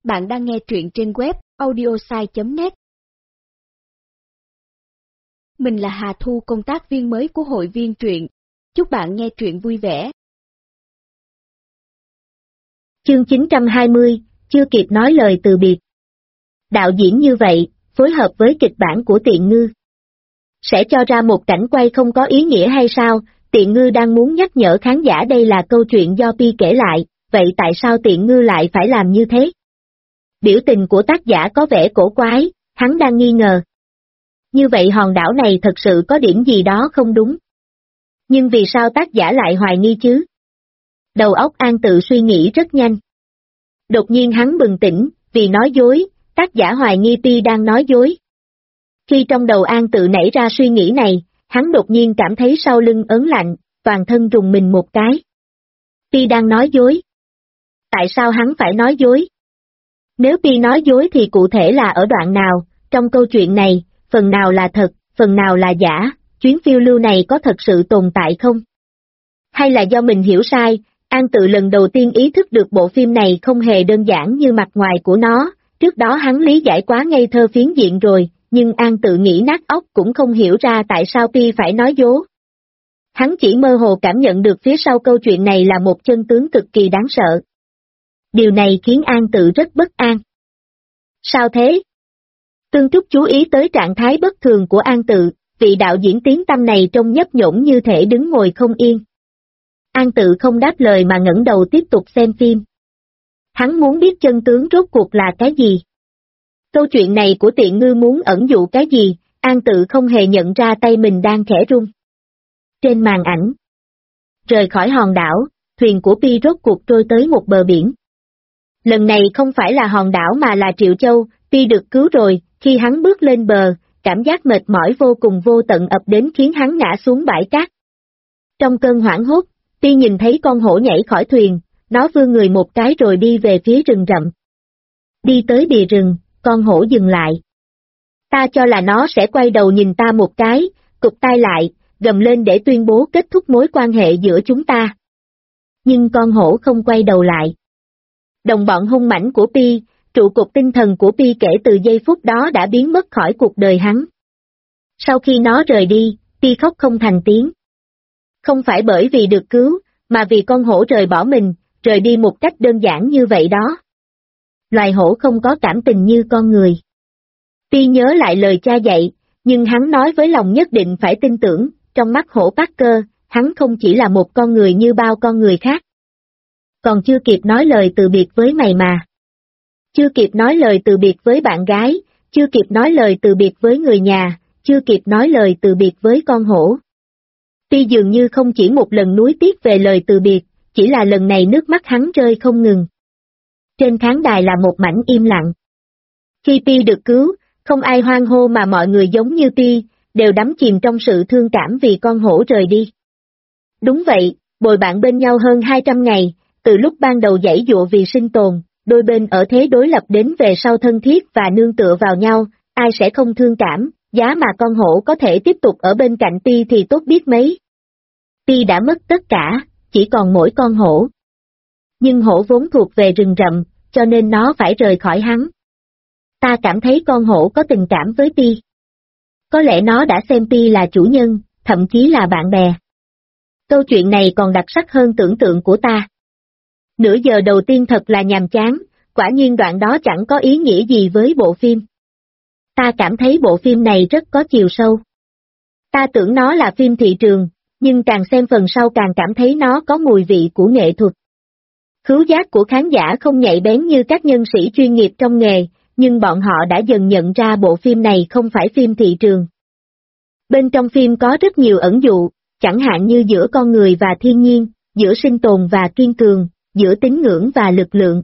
Bạn đang nghe truyện trên web audiosai.net. Mình là Hà Thu, công tác viên mới của hội viên truyện. Chúc bạn nghe truyện vui vẻ. Chương 920, chưa kịp nói lời từ biệt. Đạo diễn như vậy, phối hợp với kịch bản của Tiện Ngư. Sẽ cho ra một cảnh quay không có ý nghĩa hay sao? Tiện Ngư đang muốn nhắc nhở khán giả đây là câu chuyện do Pi kể lại, vậy tại sao Tiện Ngư lại phải làm như thế? Biểu tình của tác giả có vẻ cổ quái, hắn đang nghi ngờ. Như vậy hòn đảo này thật sự có điểm gì đó không đúng. Nhưng vì sao tác giả lại hoài nghi chứ? Đầu óc An tự suy nghĩ rất nhanh. Đột nhiên hắn bừng tỉnh, vì nói dối, tác giả hoài nghi Pi đang nói dối. Khi trong đầu An tự nảy ra suy nghĩ này, hắn đột nhiên cảm thấy sau lưng ớn lạnh, toàn thân rùng mình một cái. Pi đang nói dối. Tại sao hắn phải nói dối? Nếu Pi nói dối thì cụ thể là ở đoạn nào, trong câu chuyện này, phần nào là thật, phần nào là giả, chuyến phiêu lưu này có thật sự tồn tại không? Hay là do mình hiểu sai, An tự lần đầu tiên ý thức được bộ phim này không hề đơn giản như mặt ngoài của nó, trước đó hắn lý giải quá ngây thơ phiến diện rồi, nhưng An tự nghĩ nát óc cũng không hiểu ra tại sao Pi phải nói dối. Hắn chỉ mơ hồ cảm nhận được phía sau câu chuyện này là một chân tướng cực kỳ đáng sợ. Điều này khiến An tự rất bất an. Sao thế? Tương Trúc chú ý tới trạng thái bất thường của An tự, vị đạo diễn tiếng tăm này trông nhấp nhổn như thể đứng ngồi không yên. An tự không đáp lời mà ngẩng đầu tiếp tục xem phim. Hắn muốn biết chân tướng rốt cuộc là cái gì? Câu chuyện này của Tiện Ngư muốn ẩn dụ cái gì? An tự không hề nhận ra tay mình đang khẽ run. Trên màn ảnh, rời khỏi hòn đảo, thuyền của Pi rốt cuộc trôi tới một bờ biển. Lần này không phải là hòn đảo mà là Triệu Châu, Pi được cứu rồi, khi hắn bước lên bờ, cảm giác mệt mỏi vô cùng vô tận ập đến khiến hắn ngã xuống bãi cát. Trong cơn hoảng hốt, Pi nhìn thấy con hổ nhảy khỏi thuyền, nó vươn người một cái rồi đi về phía rừng rậm. Đi tới bìa rừng, con hổ dừng lại. Ta cho là nó sẽ quay đầu nhìn ta một cái, cụp tai lại, gầm lên để tuyên bố kết thúc mối quan hệ giữa chúng ta. Nhưng con hổ không quay đầu lại. Đồng bọn hung mãnh của Pi, trụ cột tinh thần của Pi kể từ giây phút đó đã biến mất khỏi cuộc đời hắn. Sau khi nó rời đi, Pi khóc không thành tiếng. Không phải bởi vì được cứu, mà vì con hổ rời bỏ mình, rời đi một cách đơn giản như vậy đó. Loài hổ không có cảm tình như con người. Pi nhớ lại lời cha dạy, nhưng hắn nói với lòng nhất định phải tin tưởng, trong mắt hổ Parker, hắn không chỉ là một con người như bao con người khác. Còn chưa kịp nói lời từ biệt với mày mà. Chưa kịp nói lời từ biệt với bạn gái, chưa kịp nói lời từ biệt với người nhà, chưa kịp nói lời từ biệt với con hổ. Pi dường như không chỉ một lần nuối tiếc về lời từ biệt, chỉ là lần này nước mắt hắn rơi không ngừng. Trên khán đài là một mảnh im lặng. Khi Pi được cứu, không ai hoan hô mà mọi người giống như Pi, đều đắm chìm trong sự thương cảm vì con hổ rời đi. Đúng vậy, bồi bạn bên nhau hơn 200 ngày, từ lúc ban đầu giãy dụa vì sinh tồn, đôi bên ở thế đối lập đến về sau thân thiết và nương tựa vào nhau, ai sẽ không thương cảm, giá mà con hổ có thể tiếp tục ở bên cạnh Pi thì tốt biết mấy. Pi đã mất tất cả, chỉ còn mỗi con hổ. Nhưng hổ vốn thuộc về rừng rậm, cho nên nó phải rời khỏi hắn. Ta cảm thấy con hổ có tình cảm với Pi. Có lẽ nó đã xem Pi là chủ nhân, thậm chí là bạn bè. Câu chuyện này còn đặc sắc hơn tưởng tượng của ta. Nửa giờ đầu tiên thật là nhàm chán, quả nhiên đoạn đó chẳng có ý nghĩa gì với bộ phim. Ta cảm thấy bộ phim này rất có chiều sâu. Ta tưởng nó là phim thị trường, nhưng càng xem phần sau càng cảm thấy nó có mùi vị của nghệ thuật. Khứu giác của khán giả không nhạy bén như các nhân sĩ chuyên nghiệp trong nghề, nhưng bọn họ đã dần nhận ra bộ phim này không phải phim thị trường. Bên trong phim có rất nhiều ẩn dụ, chẳng hạn như giữa con người và thiên nhiên, giữa sinh tồn và kiên cường, giữa tín ngưỡng và lực lượng.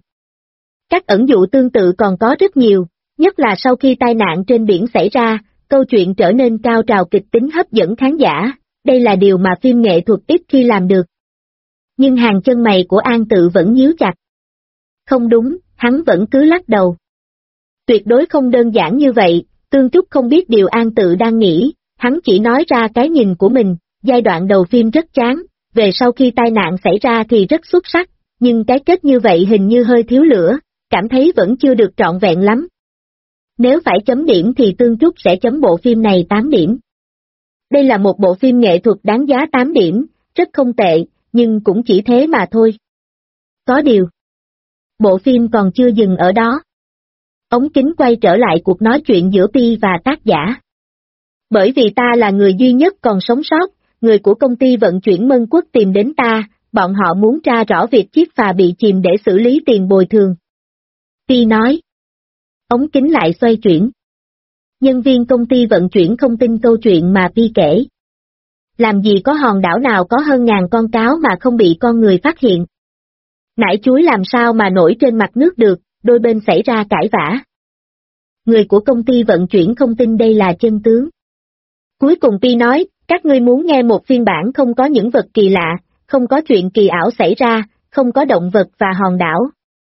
Các ẩn dụ tương tự còn có rất nhiều, nhất là sau khi tai nạn trên biển xảy ra, câu chuyện trở nên cao trào kịch tính hấp dẫn khán giả, đây là điều mà phim nghệ thuật ít khi làm được. Nhưng hàng chân mày của An tự vẫn nhíu chặt. Không đúng, hắn vẫn cứ lắc đầu. Tuyệt đối không đơn giản như vậy, Tương Trúc không biết điều An tự đang nghĩ, hắn chỉ nói ra cái nhìn của mình, giai đoạn đầu phim rất chán, về sau khi tai nạn xảy ra thì rất xuất sắc, nhưng cái kết như vậy hình như hơi thiếu lửa, cảm thấy vẫn chưa được trọn vẹn lắm. Nếu phải chấm điểm thì Tương Trúc sẽ chấm bộ phim này 8 điểm. Đây là một bộ phim nghệ thuật đáng giá 8 điểm, rất không tệ, nhưng cũng chỉ thế mà thôi. Có điều, bộ phim còn chưa dừng ở đó. Ống kính quay trở lại cuộc nói chuyện giữa Pi và tác giả. Bởi vì ta là người duy nhất còn sống sót, người của công ty vận chuyển Mân Quốc tìm đến ta, bọn họ muốn tra rõ việc chiếc phà bị chìm để xử lý tiền bồi thường. Pi nói. Ống kính lại xoay chuyển. Nhân viên công ty vận chuyển không tin câu chuyện mà Pi kể. Làm gì có hòn đảo nào có hơn ngàn con cáo mà không bị con người phát hiện. Nải chuối làm sao mà nổi trên mặt nước được, đôi bên xảy ra cãi vã. Người của công ty vận chuyển không tin đây là chân tướng. Cuối cùng Pi nói, các ngươi muốn nghe một phiên bản không có những vật kỳ lạ, không có chuyện kỳ ảo xảy ra, không có động vật và hòn đảo.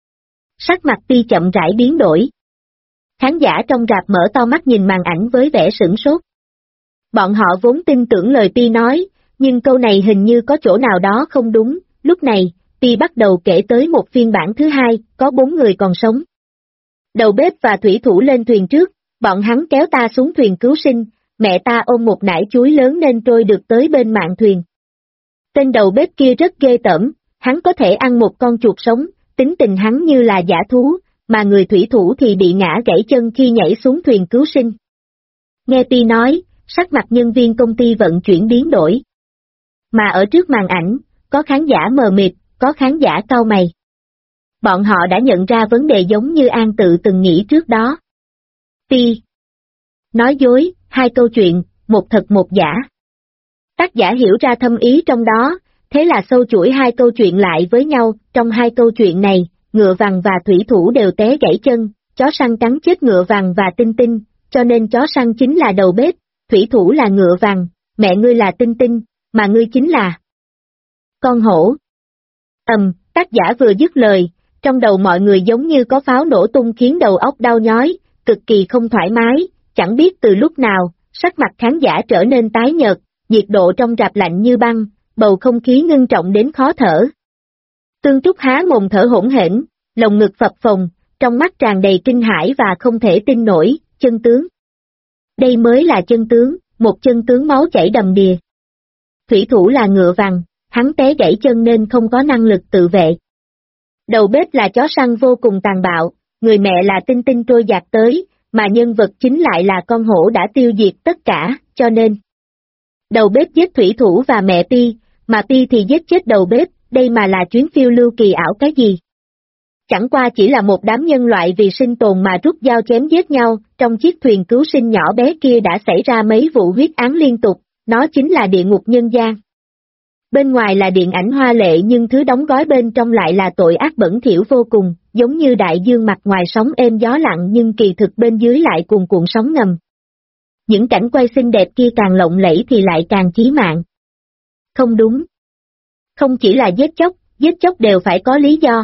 Sắc mặt Pi chậm rãi biến đổi. Khán giả trong rạp mở to mắt nhìn màn ảnh với vẻ sửng sốt. Bọn họ vốn tin tưởng lời Pi nói, nhưng câu này hình như có chỗ nào đó không đúng. Lúc này, Pi bắt đầu kể tới một phiên bản thứ hai, có 4 người còn sống. Đầu bếp và thủy thủ lên thuyền trước, bọn hắn kéo ta xuống thuyền cứu sinh, mẹ ta ôm một nải chuối lớn nên trôi được tới bên mạn thuyền. Tên đầu bếp kia rất ghê tởm, hắn có thể ăn một con chuột sống, tính tình hắn như là dã thú, mà người thủy thủ thì bị ngã gãy chân khi nhảy xuống thuyền cứu sinh. Nghe Pi nói, sắc mặt nhân viên công ty vận chuyển biến đổi. Mà ở trước màn ảnh, có khán giả mờ mịt, có khán giả cau mày. Bọn họ đã nhận ra vấn đề giống như An tự từng nghĩ trước đó. Pi nói dối, 2 câu chuyện, một thật một giả. Tác giả hiểu ra thâm ý trong đó, thế là sâu chuỗi 2 câu chuyện lại với nhau. Trong 2 câu chuyện này, ngựa vằn và thủy thủ đều té gãy chân, chó săn cắn chết ngựa vằn và Tinh Tinh, cho nên chó săn chính là đầu bếp, thủy thủ là ngựa vằn, mẹ ngươi là Tinh Tinh, mà ngươi chính là con hổ. Tác giả vừa dứt lời, trong đầu mọi người giống như có pháo nổ tung khiến đầu óc đau nhói, cực kỳ không thoải mái, chẳng biết từ lúc nào, sắc mặt khán giả trở nên tái nhợt, nhiệt độ trong rạp lạnh như băng, bầu không khí ngưng trọng đến khó thở. Tương Trúc há mồm thở hổn hển, lồng ngực phập phồng, trong mắt tràn đầy kinh hãi và không thể tin nổi, chân tướng. Đây mới là chân tướng, một chân tướng máu chảy đầm đìa. Thủy thủ là ngựa vằn, hắn té gãy chân nên không có năng lực tự vệ. Đầu bếp là chó săn vô cùng tàn bạo, người mẹ là Tinh Tinh trôi dạt tới, mà nhân vật chính lại là con hổ đã tiêu diệt tất cả, cho nên đầu bếp giết thủy thủ và mẹ Pi, mà Pi thì giết chết đầu bếp, đây mà là chuyến phiêu lưu kỳ ảo cái gì? Chẳng qua chỉ là một đám nhân loại vì sinh tồn mà rút dao chém giết nhau, trong chiếc thuyền cứu sinh nhỏ bé kia đã xảy ra mấy vụ huyết án liên tục, nó chính là địa ngục nhân gian. Bên ngoài là điện ảnh hoa lệ nhưng thứ đóng gói bên trong lại là tội ác bẩn thỉu vô cùng, giống như đại dương mặt ngoài sóng êm gió lặng nhưng kỳ thực bên dưới lại cuồn cuộn sóng ngầm. Những cảnh quay xinh đẹp kia càng lộng lẫy thì lại càng chí mạng. Không đúng. Không chỉ là giết chóc đều phải có lý do.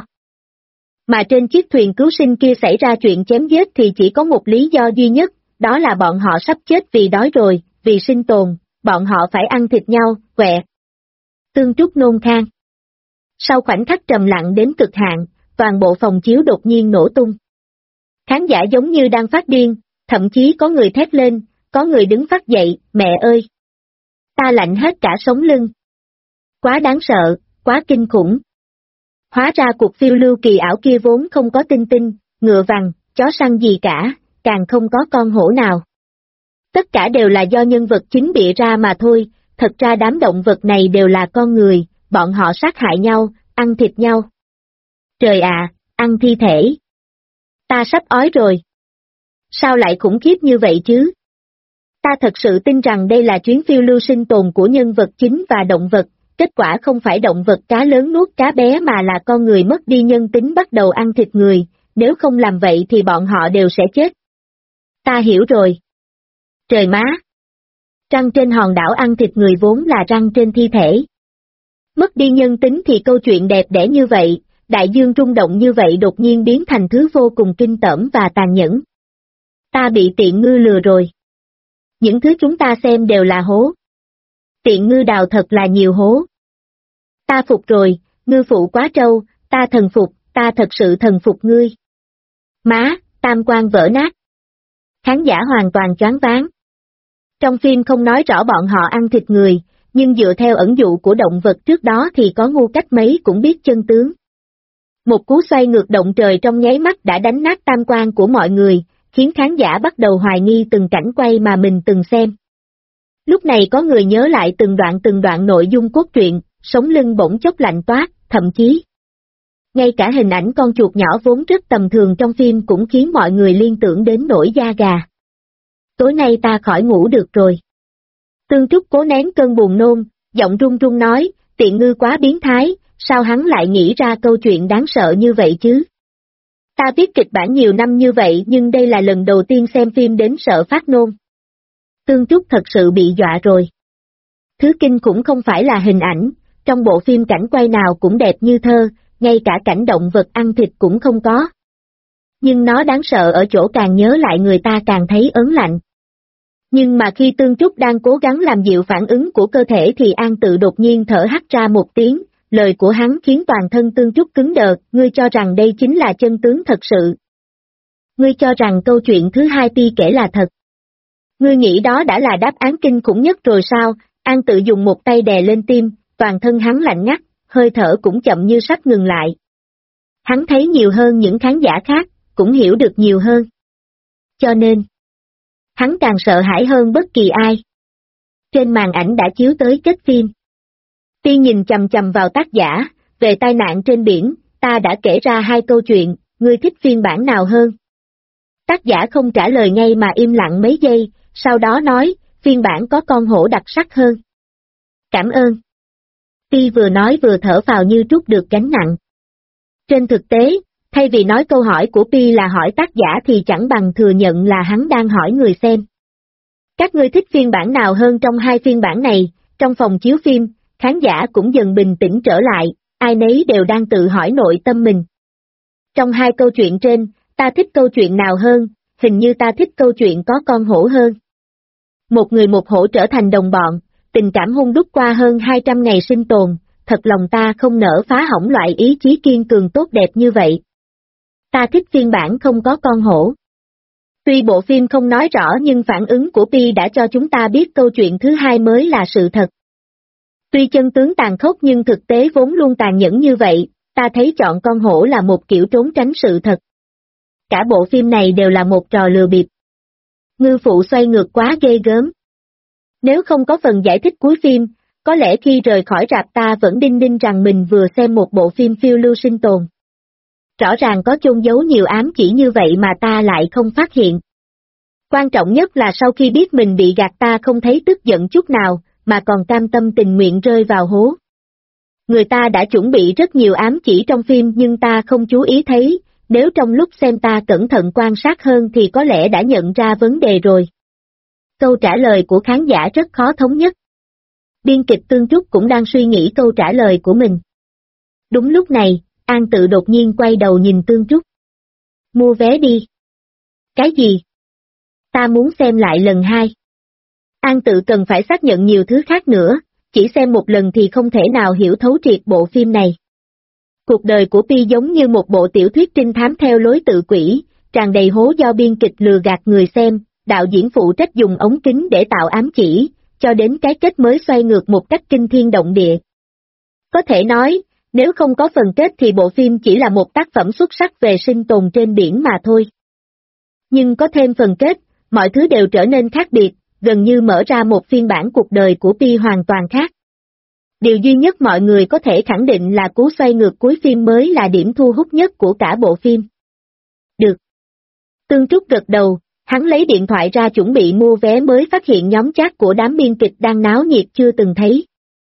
Mà trên chiếc thuyền cứu sinh kia xảy ra chuyện chém giết thì chỉ có một lý do duy nhất, đó là bọn họ sắp chết vì đói rồi, vì sinh tồn, bọn họ phải ăn thịt nhau, quẹ. Tương Trúc nôn khan. Sau khoảnh khắc trầm lặng đến cực hạn, toàn bộ phòng chiếu đột nhiên nổ tung. Khán giả giống như đang phát điên, thậm chí có người thét lên, có người đứng phát dậy, mẹ ơi! Ta lạnh hết cả sống lưng. Quá đáng sợ, quá kinh khủng. Hóa ra cuộc phiêu lưu kỳ ảo kia vốn không có Tinh Tinh, ngựa vằn, chó săn gì cả, càng không có con hổ nào. Tất cả đều là do nhân vật chính bịa ra mà thôi, thật ra đám động vật này đều là con người, bọn họ sát hại nhau, ăn thịt nhau. Trời ạ, ăn thi thể. Ta sắp ói rồi. Sao lại khủng khiếp như vậy chứ? Ta thật sự tin rằng đây là chuyến phiêu lưu sinh tồn của nhân vật chính và động vật, kết quả không phải động vật cá lớn nuốt cá bé mà là con người mất đi nhân tính bắt đầu ăn thịt người, nếu không làm vậy thì bọn họ đều sẽ chết. Ta hiểu rồi. Trời má! Răng trên hòn đảo ăn thịt người vốn là răng trên thi thể. Mất đi nhân tính thì câu chuyện đẹp đẽ như vậy, đại dương rung động như vậy đột nhiên biến thành thứ vô cùng kinh tởm và tàn nhẫn. Ta bị tiện ngư lừa rồi. Những thứ chúng ta xem đều là hố. Tiện ngư đào thật là nhiều hố. Ta phục rồi, ngư phụ quá trâu, ta thần phục, ta thật sự thần phục ngươi. Má, tam quan vỡ nát. Khán giả hoàn toàn choáng váng. Trong phim không nói rõ bọn họ ăn thịt người, nhưng dựa theo ẩn dụ của động vật trước đó thì có ngu cách mấy cũng biết chân tướng. Một cú xoay ngược động trời trong nháy mắt đã đánh nát tam quan của mọi người, khiến khán giả bắt đầu hoài nghi từng cảnh quay mà mình từng xem. Lúc này có người nhớ lại từng đoạn nội dung cốt truyện, sống lưng bỗng chốc lạnh toát, thậm chí ngay cả hình ảnh con chuột nhỏ vốn rất tầm thường trong phim cũng khiến mọi người liên tưởng đến nổi da gà. Tối nay ta khỏi ngủ được rồi. Tương Trúc cố nén cơn buồn nôn, giọng run run nói, Tiện Ngư quá biến thái, sao hắn lại nghĩ ra câu chuyện đáng sợ như vậy chứ? Ta viết kịch bản nhiều năm như vậy nhưng đây là lần đầu tiên xem phim đến sợ phát nôn. Tương Trúc thật sự bị dọa rồi. Thứ kinh khủng không phải là hình ảnh, trong bộ phim cảnh quay nào cũng đẹp như thơ, ngay cả cảnh động vật ăn thịt cũng không có. Nhưng nó đáng sợ ở chỗ càng nhớ lại người ta càng thấy ớn lạnh. Nhưng mà khi Tương Trúc đang cố gắng làm dịu phản ứng của cơ thể thì An Tự đột nhiên thở hắt ra một tiếng, lời của hắn khiến toàn thân Tương Trúc cứng đờ, ngươi cho rằng đây chính là chân tướng thật sự. Ngươi cho rằng câu chuyện thứ hai Pi kể là thật. Ngươi nghĩ đó đã là đáp án kinh khủng nhất rồi sao? An Tự dùng một tay đè lên tim, toàn thân hắn lạnh ngắt, hơi thở cũng chậm như sắp ngừng lại. Hắn thấy nhiều hơn những khán giả khác, cũng hiểu được nhiều hơn. Cho nên, hắn càng sợ hãi hơn bất kỳ ai. Trên màn ảnh đã chiếu tới kết phim. Tiên nhìn chằm chằm vào tác giả, về tai nạn trên biển, ta đã kể ra 2 câu chuyện, ngươi thích phiên bản nào hơn? Tác giả không trả lời ngay mà im lặng mấy giây, sau đó nói, phiên bản có con hổ đặc sắc hơn. Cảm ơn. Ti vừa nói vừa thở phào như trút được gánh nặng. Trên thực tế, thay vì nói câu hỏi của Pi là hỏi tác giả thì chẳng bằng thừa nhận là hắn đang hỏi người xem. Các ngươi thích phiên bản nào hơn trong 2 phiên bản này? Trong phòng chiếu phim, khán giả cũng dần bình tĩnh trở lại, ai nấy đều đang tự hỏi nội tâm mình. Trong 2 câu chuyện trên, ta thích câu chuyện nào hơn? Hình như ta thích câu chuyện có con hổ hơn. Một người một hổ trở thành đồng bọn, tình cảm hun đúc qua hơn 200 ngày sinh tồn, thật lòng ta không nỡ phá hỏng loại ý chí kiên cường tốt đẹp như vậy. Ta thích phiên bản không có con hổ. Tuy bộ phim không nói rõ nhưng phản ứng của Pi đã cho chúng ta biết câu chuyện thứ hai mới là sự thật. Tuy chân tướng tàn khốc nhưng thực tế vốn luôn tàn nhẫn như vậy, ta thấy chọn con hổ là một kiểu trốn tránh sự thật. Cả bộ phim này đều là một trò lừa bịp. Ngư phụ xoay ngược quá ghê gớm. Nếu không có phần giải thích cuối phim, có lẽ khi rời khỏi rạp ta vẫn đinh ninh rằng mình vừa xem một bộ phim phiêu lưu sinh tồn. Rõ ràng có chôn giấu nhiều ám chỉ như vậy mà ta lại không phát hiện. Quan trọng nhất là sau khi biết mình bị gạt ta không thấy tức giận chút nào, mà còn cam tâm tình nguyện rơi vào hố. Người ta đã chuẩn bị rất nhiều ám chỉ trong phim nhưng ta không chú ý thấy, nếu trong lúc xem ta cẩn thận quan sát hơn thì có lẽ đã nhận ra vấn đề rồi. Câu trả lời của khán giả rất khó thống nhất. Biên kịch Tương Trúc cũng đang suy nghĩ câu trả lời của mình. Đúng lúc này, An Tự đột nhiên quay đầu nhìn Tương Trúc. Mua vé đi. Cái gì? Ta muốn xem lại lần 2. An Tự cần phải xác nhận nhiều thứ khác nữa, chỉ xem một lần thì không thể nào hiểu thấu triệt bộ phim này. Cuộc đời của Pi giống như một bộ tiểu thuyết trinh thám theo lối tự quỷ, tràn đầy hố do biên kịch lừa gạt người xem, đạo diễn phụ trách dùng ống kính để tạo ám chỉ, cho đến cái kết mới xoay ngược một cách kinh thiên động địa. Có thể nói, nếu không có phần kết thì bộ phim chỉ là một tác phẩm xuất sắc về sinh tồn trên biển mà thôi. Nhưng có thêm phần kết, mọi thứ đều trở nên khác biệt, gần như mở ra một phiên bản cuộc đời của Pi hoàn toàn khác. Điều duy nhất mọi người có thể khẳng định là cú xoay ngược cuối phim mới là điểm thu hút nhất của cả bộ phim. Được. Tương Trúc gật đầu, hắn lấy điện thoại ra chuẩn bị mua vé mới phát hiện nhóm chat của đám biên kịch đang náo nhiệt chưa từng thấy.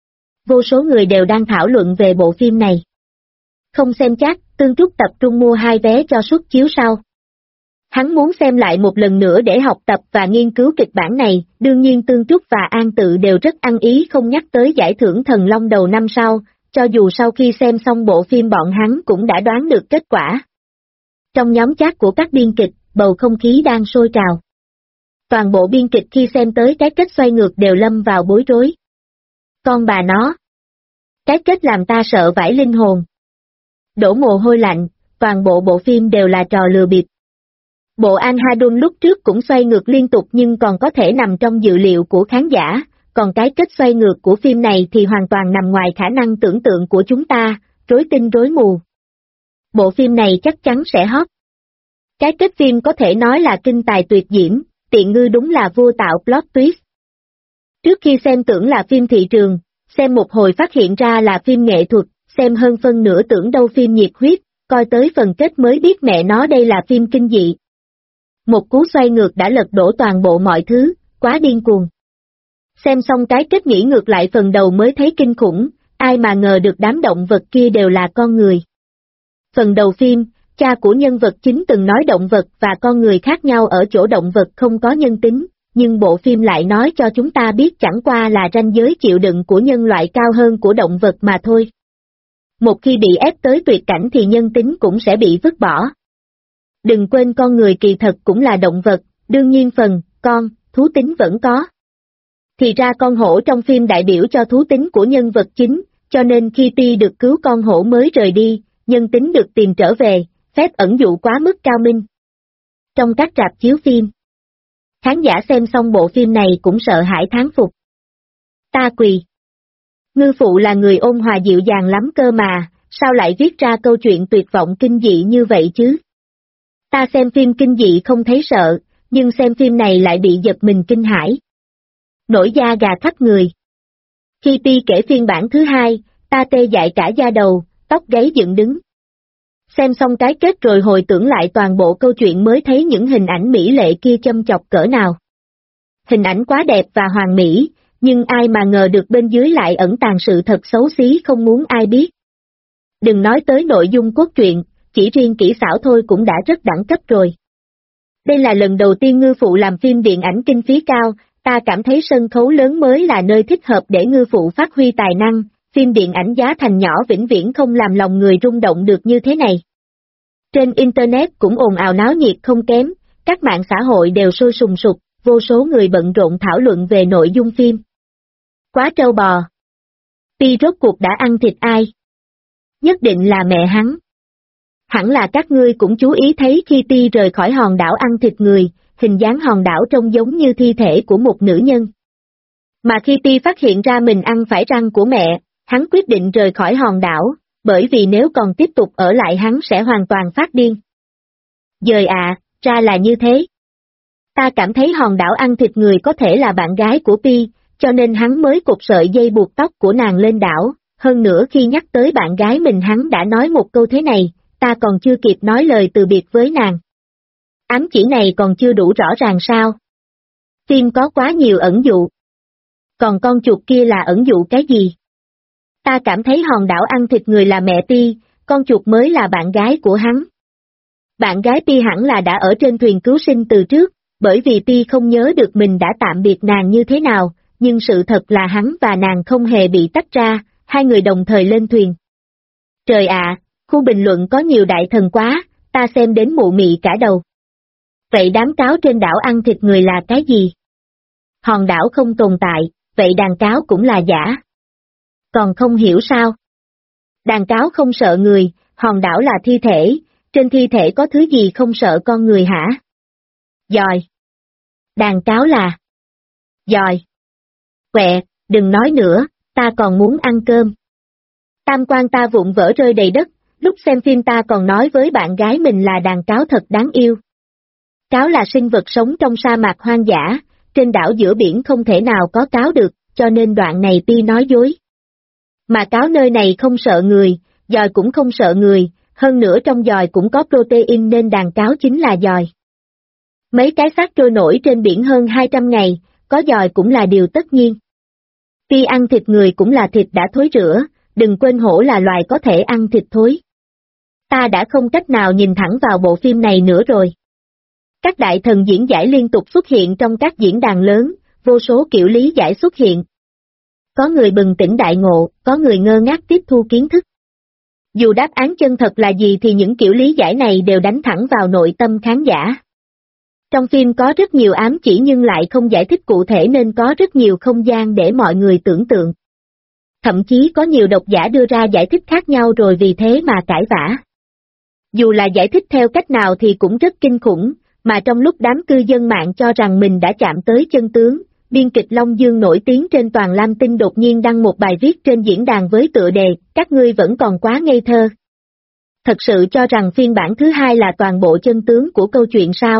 Vô số người đều đang thảo luận về bộ phim này. Không xem chat, Tương Trúc tập trung mua 2 vé cho suất chiếu sau. Hắn muốn xem lại một lần nữa để học tập và nghiên cứu kịch bản này, đương nhiên Tương Trúc và An Tự đều rất ăn ý không nhắc tới giải thưởng Thần Long đầu năm sau, cho dù sau khi xem xong bộ phim bọn hắn cũng đã đoán được kết quả. Trong nhóm chat của các biên kịch, bầu không khí đang sôi trào. Toàn bộ biên kịch khi xem tới cái kết xoay ngược đều lâm vào bối rối. Con bà nó! Cái kết làm ta sợ vãi linh hồn. Đổ mồ hôi lạnh, toàn bộ bộ phim đều là trò lừa bịp. Bộ Anhadun lúc trước cũng xoay ngược liên tục nhưng còn có thể nằm trong dự liệu của khán giả, còn cái kết xoay ngược của phim này thì hoàn toàn nằm ngoài khả năng tưởng tượng của chúng ta, rối tinh rối mù. Bộ phim này chắc chắn sẽ hot. Cái kết phim có thể nói là kinh tài tuyệt diễm, Tiện Ngư đúng là vua tạo plot twist. Trước khi xem tưởng là phim thị trường, xem một hồi phát hiện ra là phim nghệ thuật, xem hơn phân nửa tưởng đâu phim nhiệt huyết, coi tới phần kết mới biết mẹ nó đây là phim kinh dị. Một cú xoay ngược đã lật đổ toàn bộ mọi thứ, quá điên cuồng. Xem xong cái kết nghĩ ngược lại phần đầu mới thấy kinh khủng, ai mà ngờ được đám động vật kia đều là con người. Phần đầu phim, cha của nhân vật chính từng nói động vật và con người khác nhau ở chỗ động vật không có nhân tính, nhưng bộ phim lại nói cho chúng ta biết chẳng qua là ranh giới chịu đựng của nhân loại cao hơn của động vật mà thôi. Một khi bị ép tới tuyệt cảnh thì nhân tính cũng sẽ bị vứt bỏ. Đừng quên con người kỳ thật cũng là động vật, đương nhiên phần, con, thú tính vẫn có. Thì ra con hổ trong phim đại biểu cho thú tính của nhân vật chính, cho nên khi Pi được cứu con hổ mới rời đi, nhân tính được tìm trở về, phép ẩn dụ quá mức cao minh. Trong các rạp chiếu phim, khán giả xem xong bộ phim này cũng sợ hãi thán phục. Ta quỳ. Ngư phụ là người ôn hòa dịu dàng lắm cơ mà, sao lại viết ra câu chuyện tuyệt vọng kinh dị như vậy chứ? Ta xem phim kinh dị không thấy sợ, nhưng xem phim này lại bị giật mình kinh hãi. Nổi da gà khắp người. Khi Pi kể phiên bản thứ hai, ta tê dại cả da đầu, tóc gáy dựng đứng. Xem xong cái kết rồi hồi tưởng lại toàn bộ câu chuyện mới thấy những hình ảnh mỹ lệ kia châm chọc cỡ nào. Hình ảnh quá đẹp và hoàn mỹ, nhưng ai mà ngờ được bên dưới lại ẩn tàng sự thật xấu xí không muốn ai biết. Đừng nói tới nội dung cốt truyện, chỉ riêng kỹ xảo thôi cũng đã rất đẳng cấp rồi. Đây là lần đầu tiên Ngư Phụ làm phim điện ảnh kinh phí cao, ta cảm thấy sân khấu lớn mới là nơi thích hợp để Ngư Phụ phát huy tài năng, phim điện ảnh giá thành nhỏ vĩnh viễn không làm lòng người rung động được như thế này. Trên Internet cũng ồn ào náo nhiệt không kém, các mạng xã hội đều sôi sùng sục, vô số người bận rộn thảo luận về nội dung phim. Quá trâu bò. Pi rốt cuộc đã ăn thịt ai? Nhất định là mẹ hắn. Hẳn là các ngươi cũng chú ý thấy khi Pi rời khỏi hòn đảo ăn thịt người, hình dáng hòn đảo trông giống như thi thể của một nữ nhân. Mà khi Pi phát hiện ra mình ăn phải răng của mẹ, hắn quyết định rời khỏi hòn đảo, bởi vì nếu còn tiếp tục ở lại hắn sẽ hoàn toàn phát điên. Giời ạ, ra là như thế. Ta cảm thấy hòn đảo ăn thịt người có thể là bạn gái của Pi, cho nên hắn mới cột sợi dây buộc tóc của nàng lên đảo, hơn nữa khi nhắc tới bạn gái mình hắn đã nói một câu thế này, ta còn chưa kịp nói lời từ biệt với nàng. Ám chỉ này còn chưa đủ rõ ràng sao? Phim có quá nhiều ẩn dụ. Còn con chuột kia là ẩn dụ cái gì? Ta cảm thấy hòn đảo ăn thịt người là mẹ Pi, con chuột mới là bạn gái của hắn. Bạn gái Pi hẳn là đã ở trên thuyền cứu sinh từ trước, bởi vì Pi không nhớ được mình đã tạm biệt nàng như thế nào, nhưng sự thật là hắn và nàng không hề bị tách ra, hai người đồng thời lên thuyền. Trời ạ, khu bình luận có nhiều đại thần quá, ta xem đến mụ mị cả đầu. Vậy đám cáo trên đảo ăn thịt người là cái gì? Hòn đảo không tồn tại, vậy đàn cáo cũng là giả. Còn không hiểu sao? Đàn cáo không sợ người, hòn đảo là thi thể, trên thi thể có thứ gì không sợ con người hả? Dòi. Đàn cáo là dòi. Quẹ, đừng nói nữa, ta còn muốn ăn cơm. Tam quan ta vụn vỡ rơi đầy đất, lúc xem phim ta còn nói với bạn gái mình là đàn cáo thật đáng yêu. Cáo là sinh vật sống trong sa mạc hoang dã, trên đảo giữa biển không thể nào có cáo được, cho nên đoạn này Pi nói dối. Mà cáo nơi này không sợ người, dòi cũng không sợ người, hơn nữa trong dòi cũng có protein nên đàn cáo chính là dòi. Mấy cái xác trôi nổi trên biển hơn 200 ngày, có dòi cũng là điều tất nhiên. Pi ăn thịt người cũng là thịt đã thối rữa, đừng quên hổ là loài có thể ăn thịt thối. Ta đã không cách nào nhìn thẳng vào bộ phim này nữa rồi. Các đại thần diễn giải liên tục xuất hiện trong các diễn đàn lớn, vô số kiểu lý giải xuất hiện. Có người bừng tỉnh đại ngộ, có người ngơ ngác tiếp thu kiến thức. Dù đáp án chân thật là gì thì những kiểu lý giải này đều đánh thẳng vào nội tâm khán giả. Trong phim có rất nhiều ám chỉ nhưng lại không giải thích cụ thể nên có rất nhiều không gian để mọi người tưởng tượng. Thậm chí có nhiều độc giả đưa ra giải thích khác nhau rồi vì thế mà cãi vã. Dù là giải thích theo cách nào thì cũng rất kinh khủng, Mà trong lúc đám cư dân mạng cho rằng mình đã chạm tới chân tướng, biên kịch Long Dương nổi tiếng trên toàn Lam Tinh đột nhiên đăng một bài viết trên diễn đàn với tựa đề, các ngươi vẫn còn quá ngây thơ. Thật sự cho rằng phiên bản thứ hai là toàn bộ chân tướng của câu chuyện sao?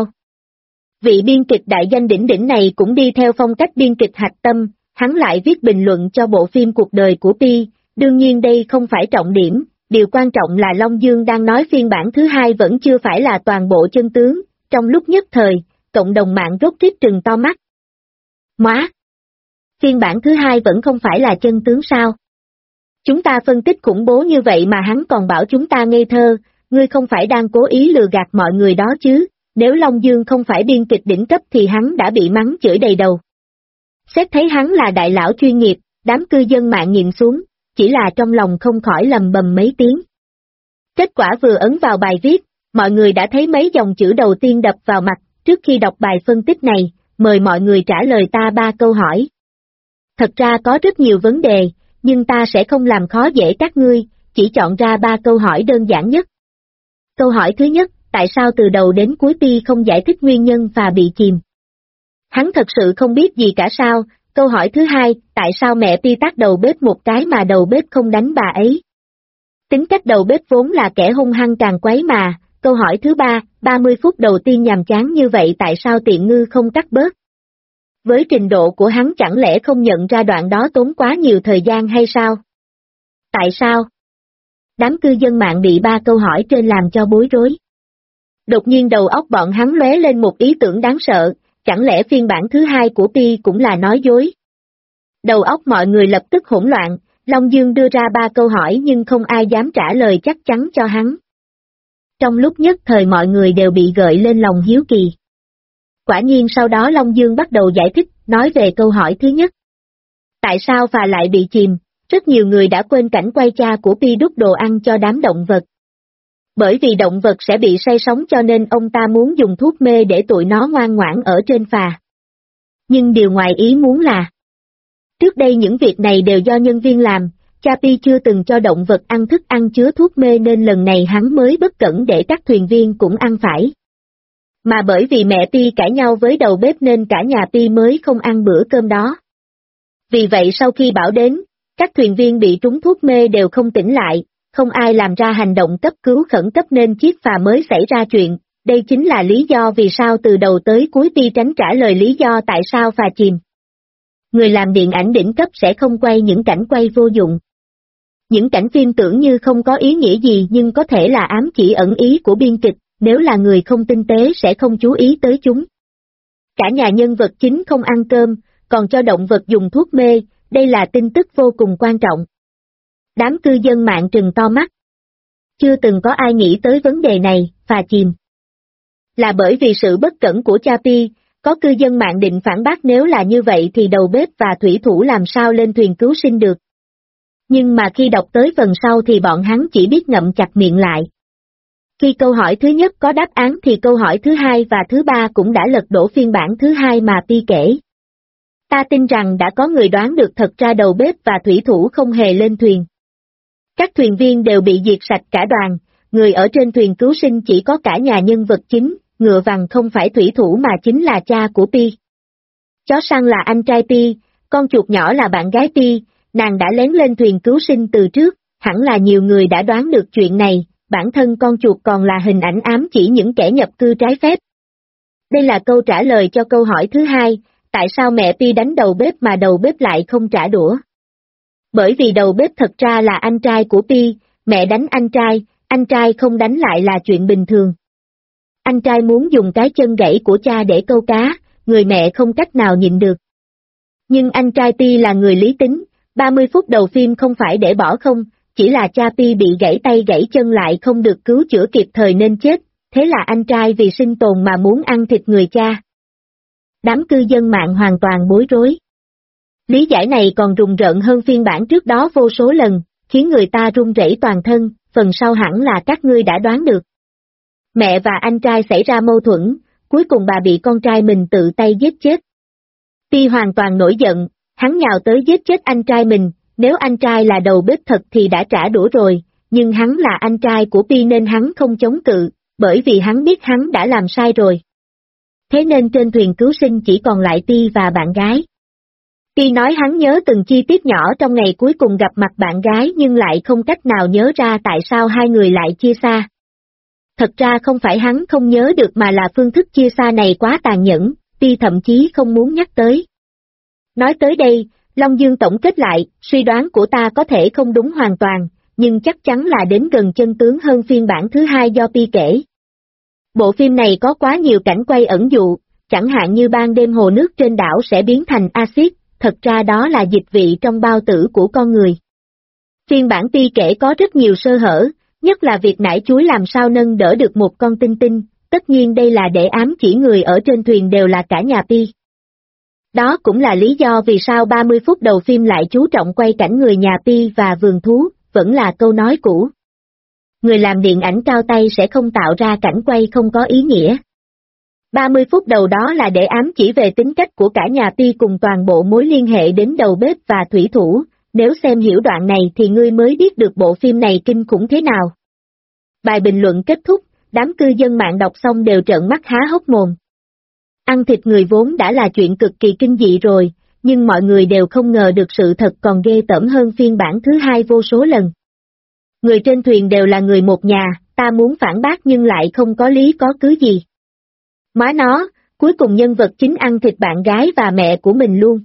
Vị biên kịch đại danh đỉnh đỉnh này cũng đi theo phong cách biên kịch hạch tâm, hắn lại viết bình luận cho bộ phim Cuộc đời của Pi, đương nhiên đây không phải trọng điểm, điều quan trọng là Long Dương đang nói phiên bản thứ hai vẫn chưa phải là toàn bộ chân tướng, trong lúc nhất thời, cộng đồng mạng rốt rít trừng to mắt. Móa! Phiên bản thứ hai vẫn không phải là chân tướng sao? Chúng ta phân tích khủng bố như vậy mà hắn còn bảo chúng ta ngây thơ, ngươi không phải đang cố ý lừa gạt mọi người đó chứ, nếu Long Dương không phải biên kịch đỉnh cấp thì hắn đã bị mắng chửi đầy đầu. Xét thấy hắn là đại lão chuyên nghiệp, đám cư dân mạng nhìn xuống, chỉ là trong lòng không khỏi lầm bầm mấy tiếng. Kết quả vừa ấn vào bài viết, mọi người đã thấy mấy dòng chữ đầu tiên đập vào mặt, trước khi đọc bài phân tích này, mời mọi người trả lời ta 3 câu hỏi. Thật ra có rất nhiều vấn đề, nhưng ta sẽ không làm khó dễ các ngươi, chỉ chọn ra 3 câu hỏi đơn giản nhất. Câu hỏi thứ nhất, tại sao từ đầu đến cuối Pi không giải thích nguyên nhân và bị chìm? Hắn thật sự không biết gì cả sao? Câu hỏi thứ hai, tại sao mẹ Pi tát đầu bếp một cái mà đầu bếp không đánh bà ấy? Tính cách đầu bếp vốn là kẻ hung hăng càng quấy mà. Câu hỏi thứ ba, 30 phút đầu tiên nhàm chán như vậy tại sao Tiện Ngư không cắt bớt? Với trình độ của hắn chẳng lẽ không nhận ra đoạn đó tốn quá nhiều thời gian hay sao? Tại sao? Đám cư dân mạng bị 3 câu hỏi trên làm cho bối rối. Đột nhiên đầu óc bọn hắn lóe lên một ý tưởng đáng sợ, chẳng lẽ phiên bản thứ hai của Pi cũng là nói dối? Đầu óc mọi người lập tức hỗn loạn, Long Dương đưa ra 3 câu hỏi nhưng không ai dám trả lời chắc chắn cho hắn. Trong lúc nhất thời mọi người đều bị gợi lên lòng hiếu kỳ. Quả nhiên sau đó Long Dương bắt đầu giải thích, nói về câu hỏi thứ nhất. Tại sao phà lại bị chìm? Rất nhiều người đã quên cảnh quay cha của Pi đút đồ ăn cho đám động vật. Bởi vì động vật sẽ bị say sóng cho nên ông ta muốn dùng thuốc mê để tụi nó ngoan ngoãn ở trên phà. Nhưng điều ngoài ý muốn là, trước đây những việc này đều do nhân viên làm, cha Pi chưa từng cho động vật ăn thức ăn chứa thuốc mê nên lần này hắn mới bất cẩn để các thuyền viên cũng ăn phải. Mà bởi vì mẹ Pi cãi nhau với đầu bếp nên cả nhà Pi mới không ăn bữa cơm đó. Vì vậy sau khi bão đến, các thuyền viên bị trúng thuốc mê đều không tỉnh lại, không ai làm ra hành động cấp cứu khẩn cấp nên chiếc phà mới xảy ra chuyện, đây chính là lý do vì sao từ đầu tới cuối Pi tránh trả lời lý do tại sao phà chìm. Người làm điện ảnh đỉnh cấp sẽ không quay những cảnh quay vô dụng. Những cảnh phim tưởng như không có ý nghĩa gì nhưng có thể là ám chỉ ẩn ý của biên kịch, nếu là người không tinh tế sẽ không chú ý tới chúng. Cả nhà nhân vật chính không ăn cơm, còn cho động vật dùng thuốc mê, đây là tin tức vô cùng quan trọng. Đám cư dân mạng trừng to mắt. Chưa từng có ai nghĩ tới vấn đề này, phà chìm. Là bởi vì sự bất cẩn của cha Pi, có cư dân mạng định phản bác nếu là như vậy thì đầu bếp và thủy thủ làm sao lên thuyền cứu sinh được. Nhưng mà khi đọc tới phần sau thì bọn hắn chỉ biết ngậm chặt miệng lại. Khi câu hỏi thứ nhất có đáp án thì câu hỏi thứ hai và thứ ba cũng đã lật đổ phiên bản thứ hai mà Pi kể. Ta tin rằng đã có người đoán được thật ra đầu bếp và thủy thủ không hề lên thuyền. Các thuyền viên đều bị diệt sạch cả đoàn, người ở trên thuyền cứu sinh chỉ có cả nhà nhân vật chính, ngựa vằn không phải thủy thủ mà chính là cha của Pi. Chó săn là anh trai Pi, con chuột nhỏ là bạn gái Pi, nàng đã lén lên thuyền cứu sinh từ trước, hẳn là nhiều người đã đoán được chuyện này, bản thân con chuột còn là hình ảnh ám chỉ những kẻ nhập cư trái phép. Đây là câu trả lời cho câu hỏi thứ hai, tại sao mẹ Pi đánh đầu bếp mà đầu bếp lại không trả đũa? Bởi vì đầu bếp thật ra là anh trai của Pi, mẹ đánh anh trai không đánh lại là chuyện bình thường. Anh trai muốn dùng cái chân gãy của cha để câu cá, người mẹ không cách nào nhịn được. Nhưng anh trai Pi là người lý tính, 30 phút đầu phim không phải để bỏ không, chỉ là cha Pi bị gãy tay gãy chân lại không được cứu chữa kịp thời nên chết, thế là anh trai vì sinh tồn mà muốn ăn thịt người cha. Đám cư dân mạng hoàn toàn bối rối. Lý giải này còn rùng rợn hơn phiên bản trước đó vô số lần, khiến người ta run rẩy toàn thân, phần sau hẳn là các ngươi đã đoán được. Mẹ và anh trai xảy ra mâu thuẫn, cuối cùng bà bị con trai mình tự tay giết chết. Pi hoàn toàn nổi giận, hắn nhào tới giết chết anh trai mình, nếu anh trai là đầu bếp thật thì đã trả đũa rồi, nhưng hắn là anh trai của Pi nên hắn không chống cự, bởi vì hắn biết hắn đã làm sai rồi. thế nên trên thuyền cứu sinh chỉ còn lại Pi và bạn gái. Pi nói hắn nhớ từng chi tiết nhỏ trong ngày cuối cùng gặp mặt bạn gái nhưng lại không cách nào nhớ ra tại sao hai người lại chia xa. Thật ra không phải hắn không nhớ được mà là phương thức chia xa này quá tàn nhẫn, Pi thậm chí không muốn nhắc tới. Nói tới đây, Long Dương tổng kết lại, suy đoán của ta có thể không đúng hoàn toàn, nhưng chắc chắn là đến gần chân tướng hơn phiên bản thứ hai do Pi kể. Bộ phim này có quá nhiều cảnh quay ẩn dụ, chẳng hạn như ban đêm hồ nước trên đảo sẽ biến thành axit, thật ra đó là dịch vị trong bao tử của con người. Phiên bản Pi kể có rất nhiều sơ hở, nhất là việc nải chuối làm sao nâng đỡ được một con tinh tinh, tất nhiên đây là để ám chỉ người ở trên thuyền đều là cả nhà Pi. Đó cũng là lý do vì sao 30 phút đầu phim lại chú trọng quay cảnh người nhà Pi và vườn thú, vẫn là câu nói cũ. Người làm điện ảnh cao tay sẽ không tạo ra cảnh quay không có ý nghĩa. 30 phút đầu đó là để ám chỉ về tính cách của cả nhà Pi cùng toàn bộ mối liên hệ đến đầu bếp và thủy thủ, nếu xem hiểu đoạn này thì ngươi mới biết được bộ phim này kinh khủng thế nào. Bài bình luận kết thúc, đám cư dân mạng đọc xong đều trợn mắt há hốc mồm. Ăn thịt người vốn đã là chuyện cực kỳ kinh dị rồi, nhưng mọi người đều không ngờ được sự thật còn ghê tởm hơn phiên bản thứ hai vô số lần. Người trên thuyền đều là người một nhà, ta muốn phản bác nhưng lại không có lý có cứ gì. Má nó, cuối cùng nhân vật chính ăn thịt bạn gái và mẹ của mình luôn.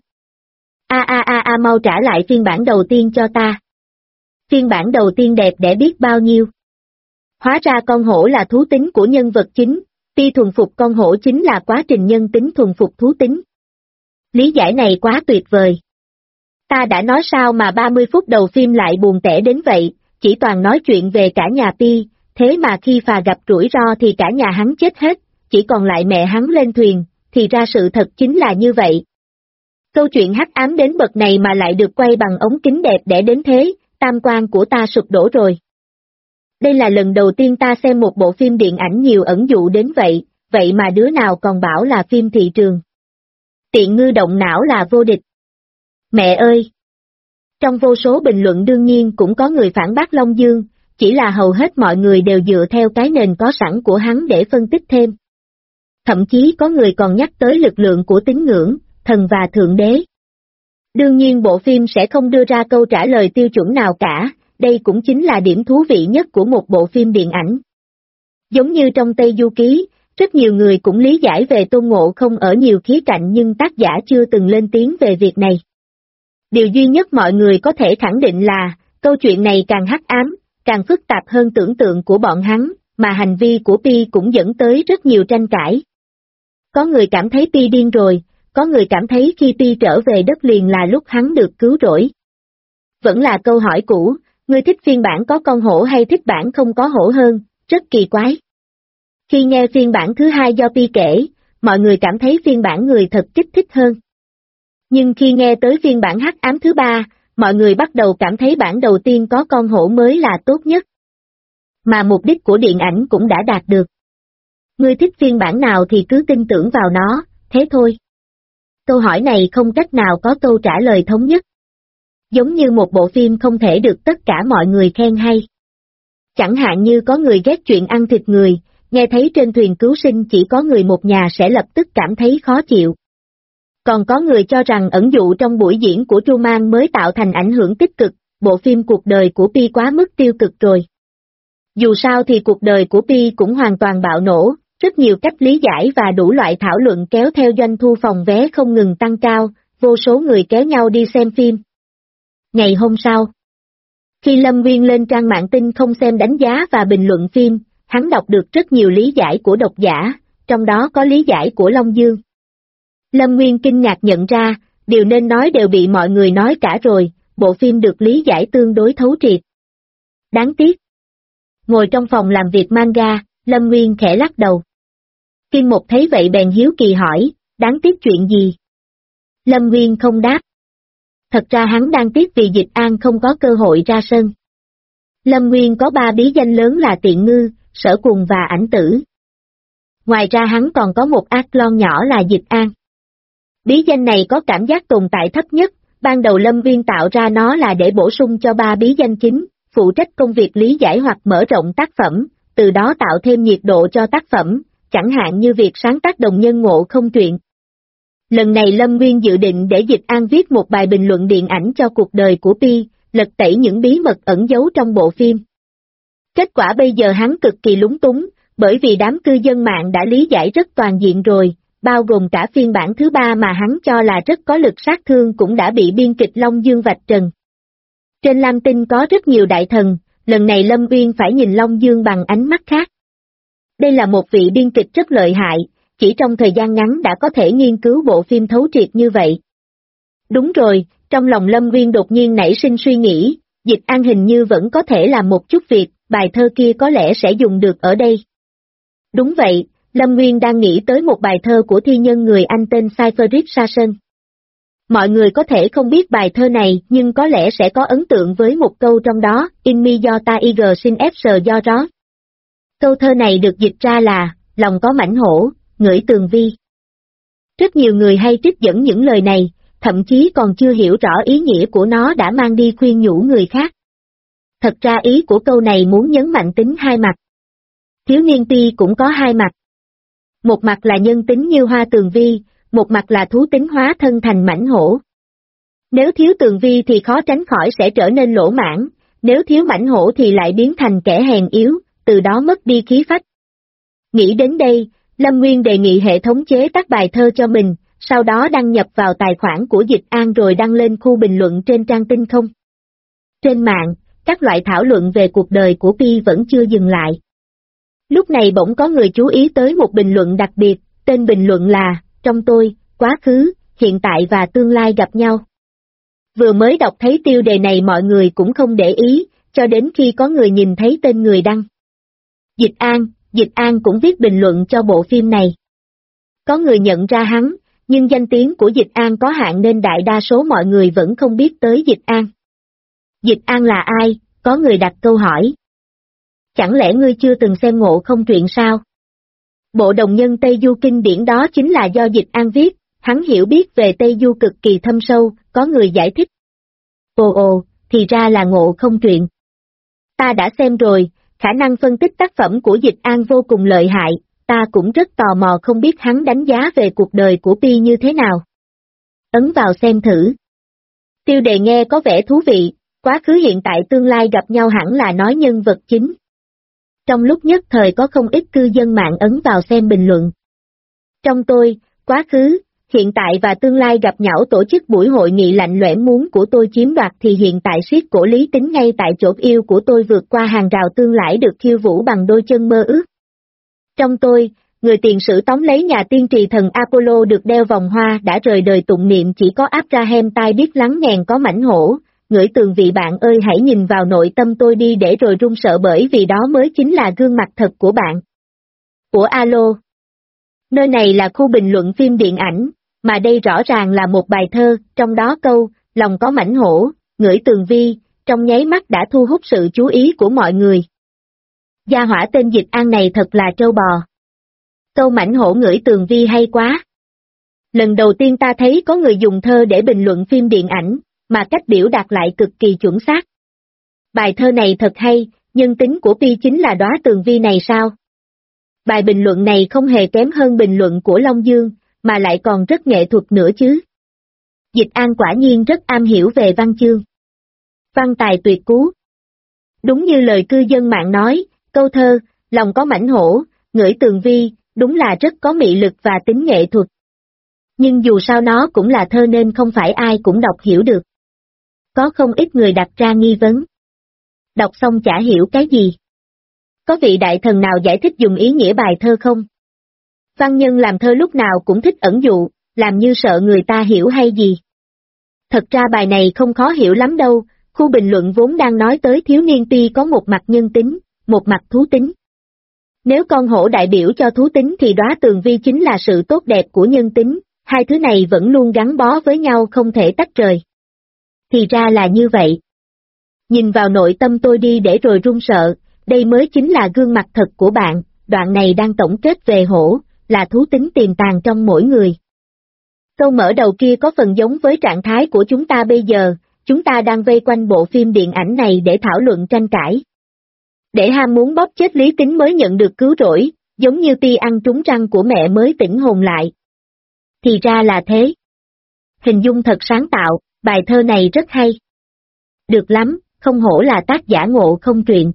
Mau trả lại phiên bản đầu tiên cho ta. Phiên bản đầu tiên đẹp đẽ biết bao nhiêu. Hóa ra con hổ là thú tính của nhân vật chính, Pi thuần phục con hổ chính là quá trình nhân tính thuần phục thú tính. Lý giải này quá tuyệt vời. Ta đã nói sao mà 30 phút đầu phim lại buồn tẻ đến vậy, chỉ toàn nói chuyện về cả nhà Pi, thế mà khi phà gặp rủi ro thì cả nhà hắn chết hết, chỉ còn lại mẹ hắn lên thuyền, thì ra sự thật chính là như vậy. Câu chuyện hắc ám đến bậc này mà lại được quay bằng ống kính đẹp đẽ đến thế, tam quan của ta sụp đổ rồi. Đây là lần đầu tiên ta xem một bộ phim điện ảnh nhiều ẩn dụ đến vậy, vậy mà đứa nào còn bảo là phim thị trường. Tiện ngư động não là vô địch. Mẹ ơi! Trong vô số bình luận đương nhiên cũng có người phản bác Long Dương, chỉ là hầu hết mọi người đều dựa theo cái nền có sẵn của hắn để phân tích thêm. Thậm chí có người còn nhắc tới lực lượng của tín ngưỡng, thần và thượng đế. Đương nhiên bộ phim sẽ không đưa ra câu trả lời tiêu chuẩn nào cả, đây cũng chính là điểm thú vị nhất của một bộ phim điện ảnh. Giống như trong Tây Du Ký, rất nhiều người cũng lý giải về Tôn Ngộ Không ở nhiều khía cạnh nhưng tác giả chưa từng lên tiếng về việc này. Điều duy nhất mọi người có thể khẳng định là, câu chuyện này càng hắc ám, càng phức tạp hơn tưởng tượng của bọn hắn, mà hành vi của Pi cũng dẫn tới rất nhiều tranh cãi. Có người cảm thấy Pi điên rồi, có người cảm thấy khi Pi trở về đất liền là lúc hắn được cứu rỗi. Vẫn là câu hỏi cũ, ngươi thích phiên bản có con hổ hay thích bản không có hổ hơn, rất kỳ quái. Khi nghe phiên bản thứ hai do Pi kể, mọi người cảm thấy phiên bản người thật kích thích hơn. Nhưng khi nghe tới phiên bản hắc ám thứ ba, mọi người bắt đầu cảm thấy bản đầu tiên có con hổ mới là tốt nhất. Mà mục đích của điện ảnh cũng đã đạt được. Ngươi thích phiên bản nào thì cứ tin tưởng vào nó, thế thôi. Câu hỏi này không cách nào có câu trả lời thống nhất. Giống như một bộ phim không thể được tất cả mọi người khen hay. Chẳng hạn như có người ghét chuyện ăn thịt người, nghe thấy trên thuyền cứu sinh chỉ có người một nhà sẽ lập tức cảm thấy khó chịu. Còn có người cho rằng ẩn dụ trong buổi diễn của Truman mới tạo thành ảnh hưởng tích cực, bộ phim cuộc đời của Pi quá mức tiêu cực rồi. Dù sao thì cuộc đời của Pi cũng hoàn toàn bạo nổ, rất nhiều cách lý giải và đủ loại thảo luận kéo theo doanh thu phòng vé không ngừng tăng cao, vô số người kéo nhau đi xem phim. Ngày hôm sau, khi Lâm Nguyên lên trang mạng tin không xem đánh giá và bình luận phim, hắn đọc được rất nhiều lý giải của độc giả, trong đó có lý giải của Long Dương. Lâm Nguyên kinh ngạc nhận ra, điều nên nói đều bị mọi người nói cả rồi, bộ phim được lý giải tương đối thấu triệt. Đáng tiếc. Ngồi trong phòng làm việc manga, Lâm Nguyên khẽ lắc đầu. Kim Một thấy vậy bèn hiếu kỳ hỏi, đáng tiếc chuyện gì? Lâm Nguyên không đáp. Thật ra hắn đang tiếc vì Dịch An không có cơ hội ra sân. Lâm Nguyên có 3 bí danh lớn là Tiện Ngư, Sở Cuồng và Ảnh Tử. Ngoài ra hắn còn có một ác lon nhỏ là Dịch An. Bí danh này có cảm giác tồn tại thấp nhất, ban đầu Lâm Nguyên tạo ra nó là để bổ sung cho 3 bí danh chính, phụ trách công việc lý giải hoặc mở rộng tác phẩm, từ đó tạo thêm nhiệt độ cho tác phẩm, chẳng hạn như việc sáng tác đồng nhân ngộ không truyện. Lần này Lâm Nguyên dự định để Dịch An viết một bài bình luận điện ảnh cho cuộc đời của Pi, lật tẩy những bí mật ẩn giấu trong bộ phim. Kết quả bây giờ hắn cực kỳ lúng túng, bởi vì đám cư dân mạng đã lý giải rất toàn diện rồi, bao gồm cả phiên bản thứ 3 mà hắn cho là rất có lực sát thương cũng đã bị biên kịch Long Dương vạch trần. Trên Lam Tinh có rất nhiều đại thần, lần này Lâm Uyên phải nhìn Long Dương bằng ánh mắt khác. Đây là một vị biên kịch rất lợi hại, chỉ trong thời gian ngắn đã có thể nghiên cứu bộ phim thấu triệt như vậy. Đúng rồi, trong lòng Lâm Uyên đột nhiên nảy sinh suy nghĩ, Dịch An hình như vẫn có thể làm một chút việc, bài thơ kia có lẽ sẽ dùng được ở đây. Đúng vậy, Lâm Nguyên đang nghĩ tới một bài thơ của thi nhân người Anh tên Seyfried Sasson. Mọi người có thể không biết bài thơ này nhưng có lẽ sẽ có ấn tượng với một câu trong đó, In mi do ta ig sin f do đó. Câu thơ này được dịch ra là, lòng có mảnh hổ, ngửi tường vi. Rất nhiều người hay trích dẫn những lời này, thậm chí còn chưa hiểu rõ ý nghĩa của nó đã mang đi khuyên nhủ người khác. Thật ra ý của câu này muốn nhấn mạnh tính hai mặt. Thiếu niên Pi cũng có hai mặt. Một mặt là nhân tính như hoa tường vi, một mặt là thú tính hóa thân thành mảnh hổ. Nếu thiếu tường vi thì khó tránh khỏi sẽ trở nên lỗ mãn, nếu thiếu mảnh hổ thì lại biến thành kẻ hèn yếu, từ đó mất đi khí phách. Nghĩ đến đây, Lâm Nguyên đề nghị hệ thống chế tác bài thơ cho mình, sau đó đăng nhập vào tài khoản của Dịch An rồi đăng lên khu bình luận trên trang Tinh Không. Trên mạng, các loại thảo luận về cuộc đời của Pi vẫn chưa dừng lại. Lúc này bỗng có người chú ý tới một bình luận đặc biệt, tên bình luận là, trong tôi, quá khứ, hiện tại và tương lai gặp nhau. Vừa mới đọc thấy tiêu đề này mọi người cũng không để ý, cho đến khi có người nhìn thấy tên người đăng. Dịch An cũng viết bình luận cho bộ phim này. Có người nhận ra hắn, nhưng danh tiếng của Dịch An có hạn nên đại đa số mọi người vẫn không biết tới Dịch An. Dịch An là ai? Có người đặt câu hỏi. Chẳng lẽ ngươi chưa từng xem Ngộ Không truyện sao? Bộ đồng nhân Tây Du kinh điển đó chính là do Dịch An viết, hắn hiểu biết về Tây Du cực kỳ thâm sâu, có người giải thích. Ồ, thì ra là Ngộ Không truyện. Ta đã xem rồi, khả năng phân tích tác phẩm của Dịch An vô cùng lợi hại, ta cũng rất tò mò không biết hắn đánh giá về cuộc đời của Pi như thế nào. Ấn vào xem thử. Tiêu đề nghe có vẻ thú vị, quá khứ hiện tại tương lai gặp nhau hẳn là nói nhân vật chính. Trong lúc nhất thời có không ít cư dân mạng ấn vào xem bình luận. Trong tôi, quá khứ, hiện tại và tương lai gặp nhau tổ chức buổi hội nghị lạnh lẽo muốn của tôi chiếm đoạt thì hiện tại siết cổ Lý Tính ngay tại chỗ yêu của tôi vượt qua hàng rào tương lai được khiêu vũ bằng đôi chân mơ ước. Trong tôi, người tiền sử tóm lấy nhà tiên trì thần Apollo được đeo vòng hoa đã rời đời tụng niệm chỉ có Abraham tai biết lắng nghèn có mảnh hổ. Ngửi tường vị bạn ơi hãy nhìn vào nội tâm tôi đi để rồi run sợ bởi vì đó mới chính là gương mặt thật của bạn. Của alo. Nơi này là khu bình luận phim điện ảnh, mà đây rõ ràng là một bài thơ, trong đó câu, lòng có mảnh hổ, ngửi tường vi, trong nháy mắt đã thu hút sự chú ý của mọi người. Gia hỏa tên Dịch An này thật là trâu bò. Câu mảnh hổ ngửi tường vi hay quá. Lần đầu tiên ta thấy có người dùng thơ để bình luận phim điện ảnh, mà cách biểu đạt lại cực kỳ chuẩn xác. Bài thơ này thật hay, nhân tính của Pi chính là đóa tường vi này sao? Bài bình luận này không hề kém hơn bình luận của Long Dương, mà lại còn rất nghệ thuật nữa chứ. Dịch An quả nhiên rất am hiểu về văn chương. Văn tài tuyệt cú. Đúng như lời cư dân mạng nói, câu thơ, lòng có mảnh hổ, ngửi tường vi, đúng là rất có mị lực và tính nghệ thuật. Nhưng dù sao nó cũng là thơ nên không phải ai cũng đọc hiểu được. Có không ít người đặt ra nghi vấn. Đọc xong chả hiểu cái gì. Có vị đại thần nào giải thích dùng ý nghĩa bài thơ không? Văn nhân làm thơ lúc nào cũng thích ẩn dụ, làm như sợ người ta hiểu hay gì. Thật ra bài này không khó hiểu lắm đâu, khu bình luận vốn đang nói tới thiếu niên Pi có một mặt nhân tính, một mặt thú tính. Nếu con hổ đại biểu cho thú tính thì đóa tường vi chính là sự tốt đẹp của nhân tính, hai thứ này vẫn luôn gắn bó với nhau không thể tách rời. Thì ra là như vậy. Nhìn vào nội tâm tôi đi để rồi run sợ, đây mới chính là gương mặt thật của bạn, đoạn này đang tổng kết về hổ, là thú tính tiềm tàng trong mỗi người. Câu mở đầu kia có phần giống với trạng thái của chúng ta bây giờ, chúng ta đang vây quanh bộ phim điện ảnh này để thảo luận tranh cãi. Để ham muốn bóp chết Lý Tính mới nhận được cứu rỗi, Giống như ti ăn trúng răng của mẹ mới tỉnh hồn lại. Thì ra là thế. Hình dung thật sáng tạo, bài thơ này rất hay. Được lắm, không hổ là tác giả ngộ không truyện.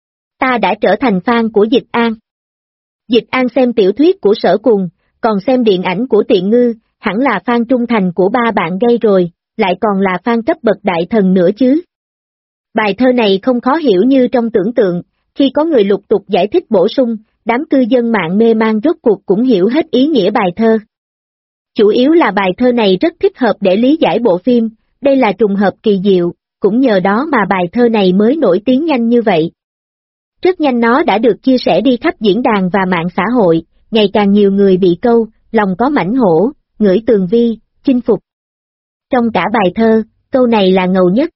Ta đã trở thành fan của Dịch An. Dịch An xem tiểu thuyết của Sở Cùng, còn xem điện ảnh của Tiện Ngư, hẳn là fan trung thành của ba bạn gây rồi, lại còn là fan cấp bậc đại thần nữa chứ. Bài thơ này không khó hiểu như trong tưởng tượng, khi có người lục tục giải thích bổ sung, đám cư dân mạng mê man rốt cuộc cũng hiểu hết ý nghĩa bài thơ. Chủ yếu là bài thơ này rất thích hợp để lý giải bộ phim, đây là trùng hợp kỳ diệu, cũng nhờ đó mà bài thơ này mới nổi tiếng nhanh như vậy. Rất nhanh nó đã được chia sẻ đi khắp diễn đàn và mạng xã hội, ngày càng nhiều người bị câu, lòng có mảnh hổ, ngửi tường vi, chinh phục. Trong cả bài thơ, câu này là ngầu nhất.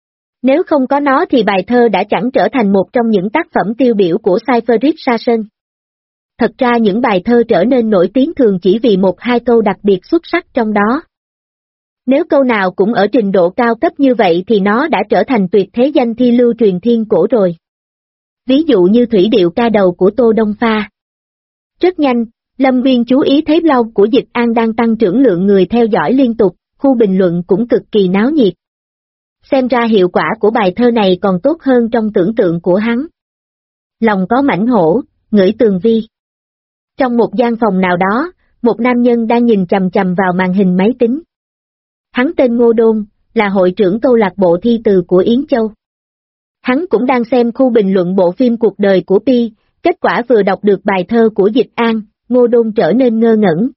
Nếu không có nó thì bài thơ đã chẳng trở thành một trong những tác phẩm tiêu biểu của Seyfried Sassoon. Thật ra những bài thơ trở nên nổi tiếng thường chỉ vì một hai câu đặc biệt xuất sắc trong đó. Nếu câu nào cũng ở trình độ cao cấp như vậy thì nó đã trở thành tuyệt thế danh thi lưu truyền thiên cổ rồi. Ví dụ như thủy điệu ca đầu của Tô Đông Pha. Rất nhanh, Lâm Nguyên chú ý thấy blog của Dịch An đang tăng trưởng lượng người theo dõi liên tục, khu bình luận cũng cực kỳ náo nhiệt. Xem ra hiệu quả của bài thơ này còn tốt hơn trong tưởng tượng của hắn. Lòng có mảnh hổ, ngửi tường vi. Trong một gian phòng nào đó, một nam nhân đang nhìn chằm chằm vào màn hình máy tính. Hắn tên Ngô Đôn, là hội trưởng câu lạc bộ thi từ của Yến Châu. Hắn cũng đang xem khu bình luận bộ phim Cuộc đời của Pi, kết quả vừa đọc được bài thơ của Dịch An, Ngô Đôn trở nên ngơ ngẩn.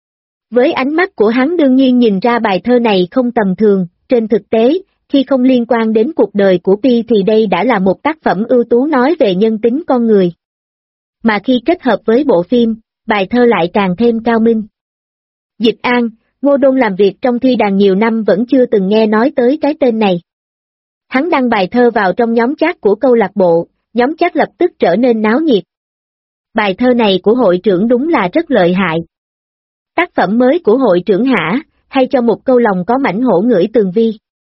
Với ánh mắt của hắn đương nhiên nhìn ra bài thơ này không tầm thường, trên thực tế, khi không liên quan đến cuộc đời của Pi thì đây đã là một tác phẩm ưu tú nói về nhân tính con người. Mà khi kết hợp với bộ phim, bài thơ lại càng thêm cao minh. Dịch An, Ngô Đôn làm việc trong thi đàn nhiều năm vẫn chưa từng nghe nói tới cái tên này. Hắn đăng bài thơ vào trong nhóm chat của câu lạc bộ, nhóm chat lập tức trở nên náo nhiệt. Bài thơ này của hội trưởng đúng là rất lợi hại. Tác phẩm mới của hội trưởng hả, hay cho một câu lòng có mảnh hổ ngửi tường vi.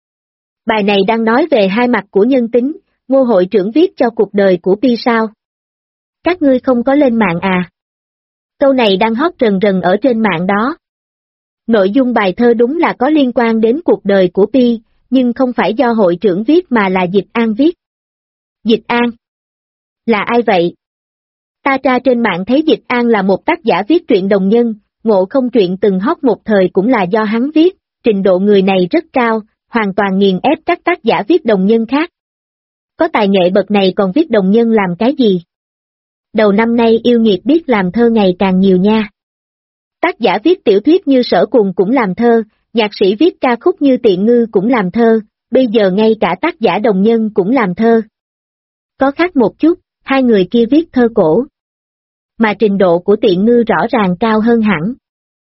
Bài này đang nói về hai mặt của nhân tính, Ngô hội trưởng viết cho cuộc đời của Pi sao? Các ngươi không có lên mạng à? Câu này đang hot rần rần ở trên mạng đó. Nội dung bài thơ đúng là có liên quan đến cuộc đời của Pi, nhưng không phải do hội trưởng viết mà là Dịch An viết. Dịch An? Là ai vậy? Ta tra trên mạng thấy Dịch An là một tác giả viết truyện đồng nhân, ngộ không truyện từng hot một thời cũng là do hắn viết, trình độ người này rất cao, hoàn toàn nghiền ép các tác giả viết đồng nhân khác. Có tài nghệ bậc này còn viết đồng nhân làm cái gì? Đầu năm nay yêu nghiệt biết làm thơ ngày càng nhiều nha. Tác giả viết tiểu thuyết như Sở Cùng cũng làm thơ, nhạc sĩ viết ca khúc như Tiện Ngư cũng làm thơ, bây giờ ngay cả tác giả đồng nhân cũng làm thơ. Có khác một chút, hai người kia viết thơ cổ. Mà trình độ của Tiện Ngư rõ ràng cao hơn hẳn.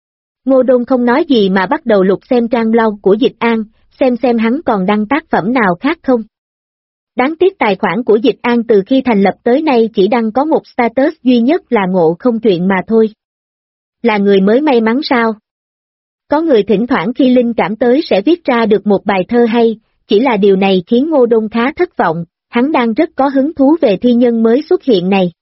Ngô Đôn không nói gì mà bắt đầu lục xem trang blog của Dịch An, xem hắn còn đăng tác phẩm nào khác không. Đáng tiếc tài khoản của Dịch An từ khi thành lập tới nay chỉ đăng có một status duy nhất là ngộ không truyện mà thôi. Là người mới may mắn sao? Có người thỉnh thoảng khi linh cảm tới sẽ viết ra được một bài thơ hay, chỉ là điều này khiến Ngô Đôn khá thất vọng, hắn đang rất có hứng thú về thi nhân mới xuất hiện này.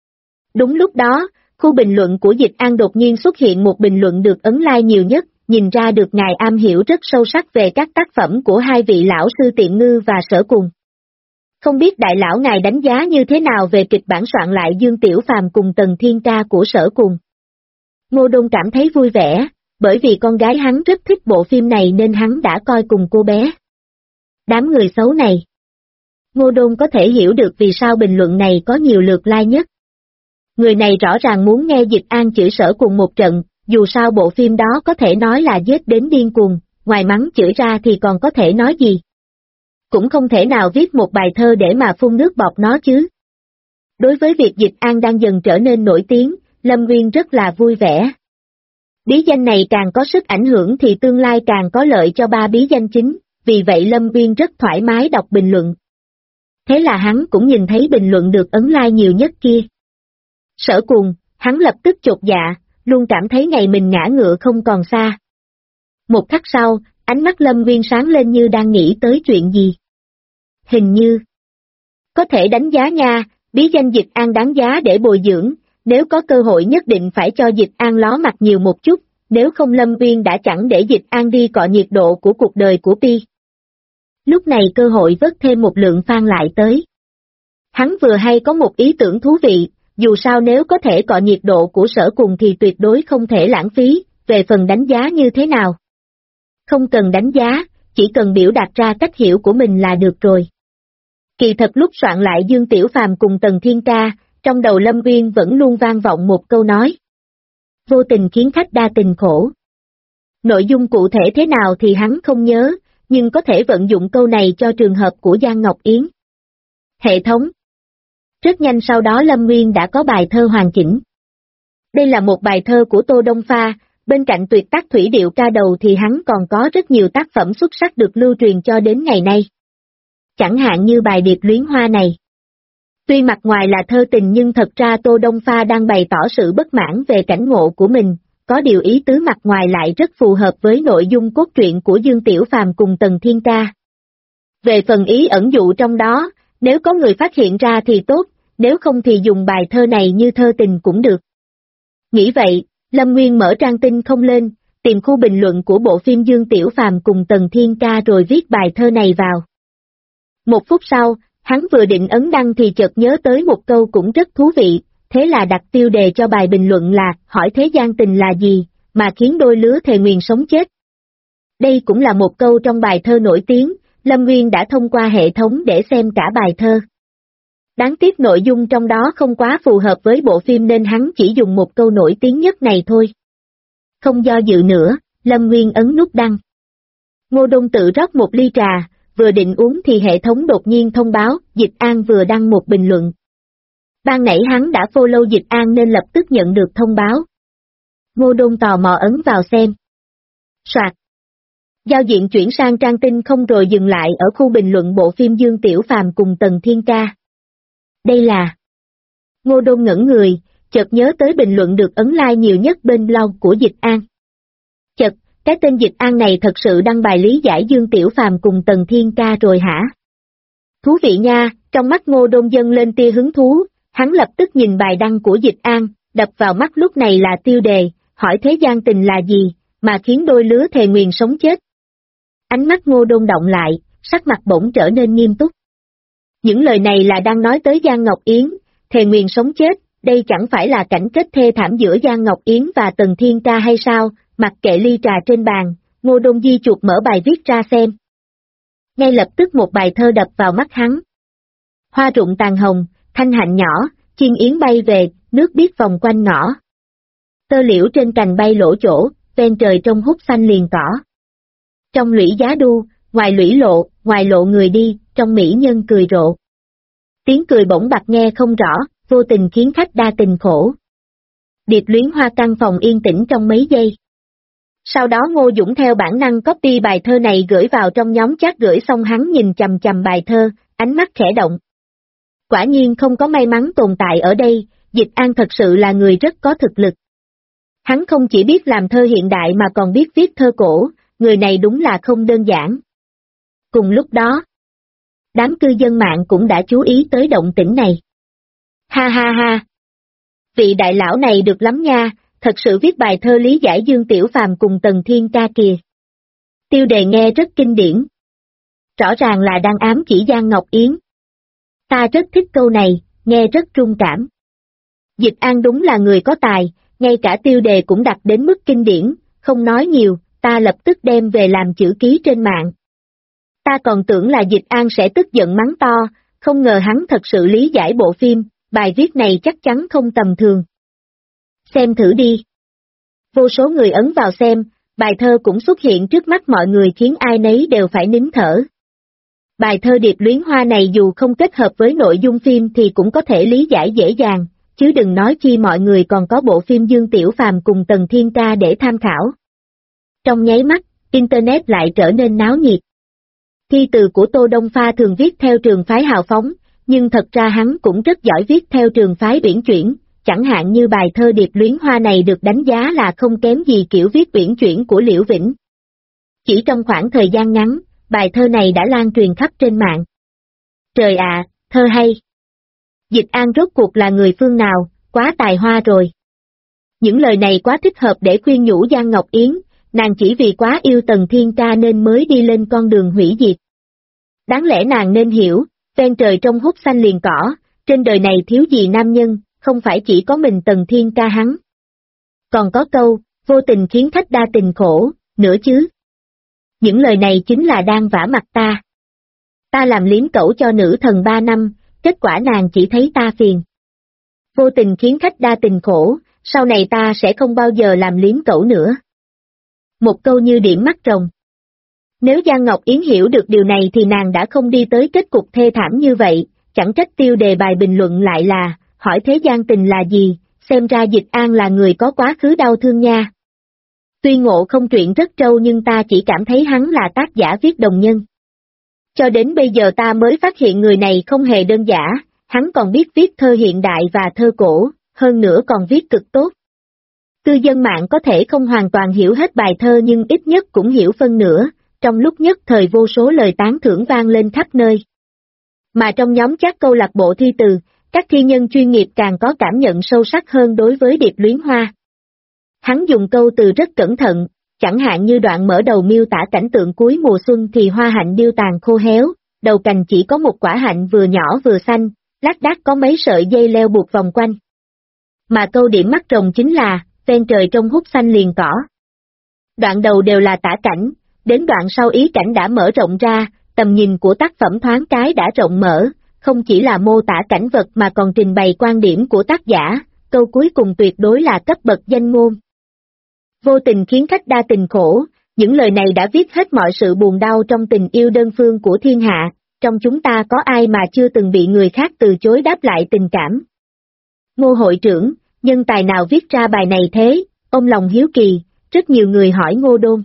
Đúng lúc đó, khu bình luận của Dịch An đột nhiên xuất hiện một bình luận được ấn like nhiều nhất, nhìn ra được ngài am hiểu rất sâu sắc về các tác phẩm của hai vị lão sư Tiện Ngư và Sở Cùng. Không biết đại lão ngài đánh giá như thế nào về kịch bản soạn lại Dương Tiểu Phàm cùng Tần Thiên Ca của Sở Cùng. Ngô Đôn cảm thấy vui vẻ, bởi vì con gái hắn rất thích bộ phim này nên hắn đã coi cùng cô bé. Đám người xấu này. Ngô Đôn có thể hiểu được vì sao bình luận này có nhiều lượt like nhất. Người này rõ ràng muốn nghe Dịch An chửi Sở Cùng một trận, dù sao bộ phim đó có thể nói là giết đến điên cuồng, ngoài mắng chửi ra thì còn có thể nói gì. Cũng không thể nào viết một bài thơ để mà phun nước bọt nó chứ. Đối với việc Dịch An đang dần trở nên nổi tiếng, Lâm Nguyên rất là vui vẻ. Bí danh này càng có sức ảnh hưởng thì tương lai càng có lợi cho ba bí danh chính, vì vậy Lâm Nguyên rất thoải mái đọc bình luận. Thế là hắn cũng nhìn thấy bình luận được ấn like nhiều nhất kia. Sở Cùng, hắn lập tức chột dạ, luôn cảm thấy ngày mình ngã ngựa không còn xa. Một khắc sau, ánh mắt Lâm Nguyên sáng lên như đang nghĩ tới chuyện gì. Hình như có thể đánh giá nha, bí danh Dịch An đáng giá để bồi dưỡng, nếu có cơ hội nhất định phải cho Dịch An ló mặt nhiều một chút, nếu không Lâm Uyên đã chẳng để Dịch An đi cọ nhiệt độ của cuộc đời của Pi. Lúc này cơ hội vớt thêm một lượng fan lại tới. Hắn vừa hay có một ý tưởng thú vị, dù sao nếu có thể cọ nhiệt độ của Sở Cùng thì tuyệt đối không thể lãng phí, về phần đánh giá như thế nào. Không cần đánh giá, chỉ cần biểu đạt ra cách hiểu của mình là được rồi. Kỳ thật lúc soạn lại Dương Tiểu Phàm cùng Tần Thiên Ca, trong đầu Lâm Uyên vẫn luôn vang vọng một câu nói. Vô tình khiến khách đa tình khổ. Nội dung cụ thể thế nào thì hắn không nhớ, nhưng có thể vận dụng câu này cho trường hợp của Giang Ngọc Yến. Hệ thống. Rất nhanh sau đó Lâm Nguyên đã có bài thơ hoàn chỉnh. Đây là một bài thơ của Tô Đông Pha, bên cạnh tuyệt tác thủy điệu ca đầu thì hắn còn có rất nhiều tác phẩm xuất sắc được lưu truyền cho đến ngày nay. Chẳng hạn như bài Điệp Luyến Hoa này. Tuy mặt ngoài là thơ tình nhưng thật ra Tô Đông Pha đang bày tỏ sự bất mãn về cảnh ngộ của mình, có điều ý tứ mặt ngoài lại rất phù hợp với nội dung cốt truyện của Dương Tiểu Phàm cùng Tần Thiên Ca. Về phần ý ẩn dụ trong đó, nếu có người phát hiện ra thì tốt, nếu không thì dùng bài thơ này như thơ tình cũng được. Nghĩ vậy, Lâm Nguyên mở trang tin không lên, tìm khu bình luận của bộ phim Dương Tiểu Phàm cùng Tần Thiên Ca rồi viết bài thơ này vào. Một phút sau, hắn vừa định ấn đăng thì chợt nhớ tới một câu cũng rất thú vị, thế là đặt tiêu đề cho bài bình luận là hỏi thế gian tình là gì, mà khiến đôi lứa thề nguyền sống chết. Đây cũng là một câu trong bài thơ nổi tiếng, Lâm Nguyên đã thông qua hệ thống để xem cả bài thơ. Đáng tiếc nội dung trong đó không quá phù hợp với bộ phim nên hắn chỉ dùng một câu nổi tiếng nhất này thôi. Không do dự nữa, Lâm Nguyên ấn nút đăng. Ngô Đông tự rót một ly trà, vừa định uống thì hệ thống đột nhiên thông báo, Dịch An vừa đăng một bình luận. Ban nãy hắn đã follow Dịch An nên lập tức nhận được thông báo. Ngô Đông tò mò ấn vào xem. Soạt. Giao diện chuyển sang trang tin không rồi dừng lại ở khu bình luận bộ phim Dương Tiểu Phàm cùng Tần Thiên Ca. Đây là... Ngô Đông ngẩn người, chợt nhớ tới bình luận được ấn like nhiều nhất bên blog của Dịch An. Chợt, cái tên Dịch An này thật sự đăng bài lý giải Dương Tiểu Phàm cùng Tần Thiên Ca rồi hả? Thú vị nha, trong mắt Ngô Đông dâng lên tia hứng thú, hắn lập tức nhìn bài đăng của Dịch An, đập vào mắt lúc này là tiêu đề, hỏi thế gian tình là gì, mà khiến đôi lứa thề nguyền sống chết. Ánh mắt Ngô Đông động lại, sắc mặt bỗng trở nên nghiêm túc. Những lời này là đang nói tới Giang Ngọc Yến, thề nguyền sống chết, đây chẳng phải là cảnh kết thê thảm giữa Giang Ngọc Yến và Tần Thiên Ca hay sao, mặc kệ ly trà trên bàn, Ngô Đông di chuột mở bài viết ra xem. Ngay lập tức một bài thơ đập vào mắt hắn. Hoa rụng tàn hồng, thanh hạnh nhỏ, chim yến bay về, nước biếc vòng quanh ngõ. Tơ liễu trên cành bay lỗ chỗ, ven trời trong hút xanh liền cỏ. Trong lũy giá đu, ngoài lộ người đi, trong mỹ nhân cười rộ. Tiếng cười bỗng bạc nghe không rõ, vô tình khiến khách đa tình khổ. Điệp Luyến Hoa căn phòng yên tĩnh trong mấy giây. Sau đó Ngô Dũng theo bản năng copy bài thơ này gửi vào trong nhóm chat, gửi xong hắn nhìn chằm chằm bài thơ, ánh mắt khẽ động. Quả nhiên không có may mắn tồn tại ở đây, Dịch An thật sự là người rất có thực lực. Hắn không chỉ biết làm thơ hiện đại mà còn biết viết thơ cổ, người này đúng là không đơn giản. Cùng lúc đó, đám cư dân mạng cũng đã chú ý tới động tĩnh này. Ha ha ha! Vị đại lão này được lắm nha, thật sự viết bài thơ lý giải Dương Tiểu Phàm cùng Tần Thiên Ca kìa. Tiêu đề nghe rất kinh điển. Rõ ràng là đang ám chỉ Giang Ngọc Yến. Ta rất thích câu này, nghe rất trung cảm. Dịch An đúng là người có tài, ngay cả tiêu đề cũng đặt đến mức kinh điển, không nói nhiều, ta lập tức đem về làm chữ ký trên mạng. Ta còn tưởng là Dịch An sẽ tức giận mắng to, không ngờ hắn thật sự lý giải bộ phim, bài viết này chắc chắn không tầm thường. Xem thử đi. Vô số người ấn vào xem, bài thơ cũng xuất hiện trước mắt mọi người khiến ai nấy đều phải nín thở. Bài thơ Điệp Luyến Hoa này dù không kết hợp với nội dung phim thì cũng có thể lý giải dễ dàng, chứ đừng nói chi mọi người còn có bộ phim Dương Tiểu Phàm cùng Tần Thiên Ca để tham khảo. Trong nháy mắt, Internet lại trở nên náo nhiệt. Thi từ của Tô Đông Pha thường viết theo trường phái hào phóng, nhưng thật ra hắn cũng rất giỏi viết theo trường phái uyển chuyển, chẳng hạn như bài thơ Điệp Luyến Hoa này được đánh giá là không kém gì kiểu viết uyển chuyển của Liễu Vĩnh. Chỉ trong khoảng thời gian ngắn, bài thơ này đã lan truyền khắp trên mạng. Trời ạ, thơ hay! Dịch An rốt cuộc là người phương nào, quá tài hoa rồi. Những lời này quá thích hợp để khuyên nhủ Giang Ngọc Yến, nàng chỉ vì quá yêu Tần Thiên Ca nên mới đi lên con đường hủy diệt. Đáng lẽ nàng nên hiểu, ven trời trong hút xanh liền cỏ, trên đời này thiếu gì nam nhân, không phải chỉ có mình Tần Thiên Ca hắn. Còn có câu, vô tình khiến khách đa tình khổ, nữa chứ. Những lời này chính là đang vả mặt ta. Ta làm liếm cẩu cho nữ thần 3 năm, kết quả nàng chỉ thấy ta phiền. Vô tình khiến khách đa tình khổ, sau này ta sẽ không bao giờ làm liếm cẩu nữa. Một câu như điểm mắt rồng. Nếu Giang Ngọc Yến hiểu được điều này thì nàng đã không đi tới kết cục thê thảm như vậy, chẳng trách tiêu đề bài bình luận lại là, hỏi thế gian tình là gì, xem ra Dịch An là người có quá khứ đau thương nha. Tuy ngộ không truyện rất trâu nhưng ta chỉ cảm thấy hắn là tác giả viết đồng nhân. Cho đến bây giờ ta mới phát hiện người này không hề đơn giản, hắn còn biết viết thơ hiện đại và thơ cổ, hơn nữa còn viết cực tốt. Cư dân mạng có thể không hoàn toàn hiểu hết bài thơ nhưng ít nhất cũng hiểu phân nửa, trong lúc nhất thời vô số lời tán thưởng vang lên khắp nơi. Mà trong nhóm chat câu lạc bộ thi từ, các thi nhân chuyên nghiệp càng có cảm nhận sâu sắc hơn đối với Điệp Luyến Hoa. Hắn dùng câu từ rất cẩn thận, chẳng hạn như đoạn mở đầu miêu tả cảnh tượng cuối mùa xuân thì hoa hạnh điêu tàn khô héo, đầu cành chỉ có một quả hạnh vừa nhỏ vừa xanh, lác đác có mấy sợi dây leo buộc vòng quanh. Mà câu điểm mắt rồng chính là, ven trời trong hút xanh liền cỏ. Đoạn đầu đều là tả cảnh, đến đoạn sau ý cảnh đã mở rộng ra, tầm nhìn của tác phẩm thoáng cái đã rộng mở, không chỉ là mô tả cảnh vật mà còn trình bày quan điểm của tác giả, câu cuối cùng tuyệt đối là cấp bậc danh ngôn. Vô tình khiến khách đa tình khổ, những lời này đã viết hết mọi sự buồn đau trong tình yêu đơn phương của thiên hạ, trong chúng ta có ai mà chưa từng bị người khác từ chối đáp lại tình cảm. Ngô hội trưởng, nhân tài nào viết ra bài này thế, ông lòng hiếu kỳ, rất nhiều người hỏi Ngô Đôn.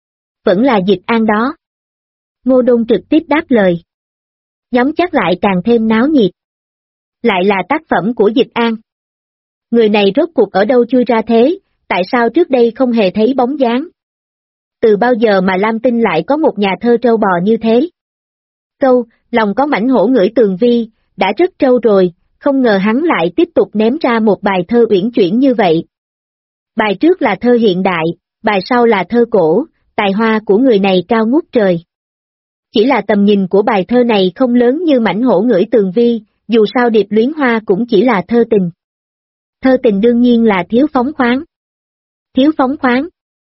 Vẫn là Dịch An đó. Ngô Đôn trực tiếp đáp lời. Nhóm chắc lại càng thêm náo nhiệt. Lại là tác phẩm của Dịch An. Người này rốt cuộc ở đâu chui ra thế, tại sao trước đây không hề thấy bóng dáng? Từ bao giờ mà Lam Tinh lại có một nhà thơ trâu bò như thế? Câu, lòng có mảnh hổ ngửi tường vi, đã rất trâu rồi, không ngờ hắn lại tiếp tục ném ra một bài thơ uyển chuyển như vậy. Bài trước là thơ hiện đại, bài sau là thơ cổ, tài hoa của người này cao ngút trời. Chỉ là tầm nhìn của bài thơ này không lớn như mảnh hổ ngửi tường vi, dù sao Điệp Luyến Hoa cũng chỉ là thơ tình. Thơ tình đương nhiên là thiếu phóng khoáng. Thiếu phóng khoáng.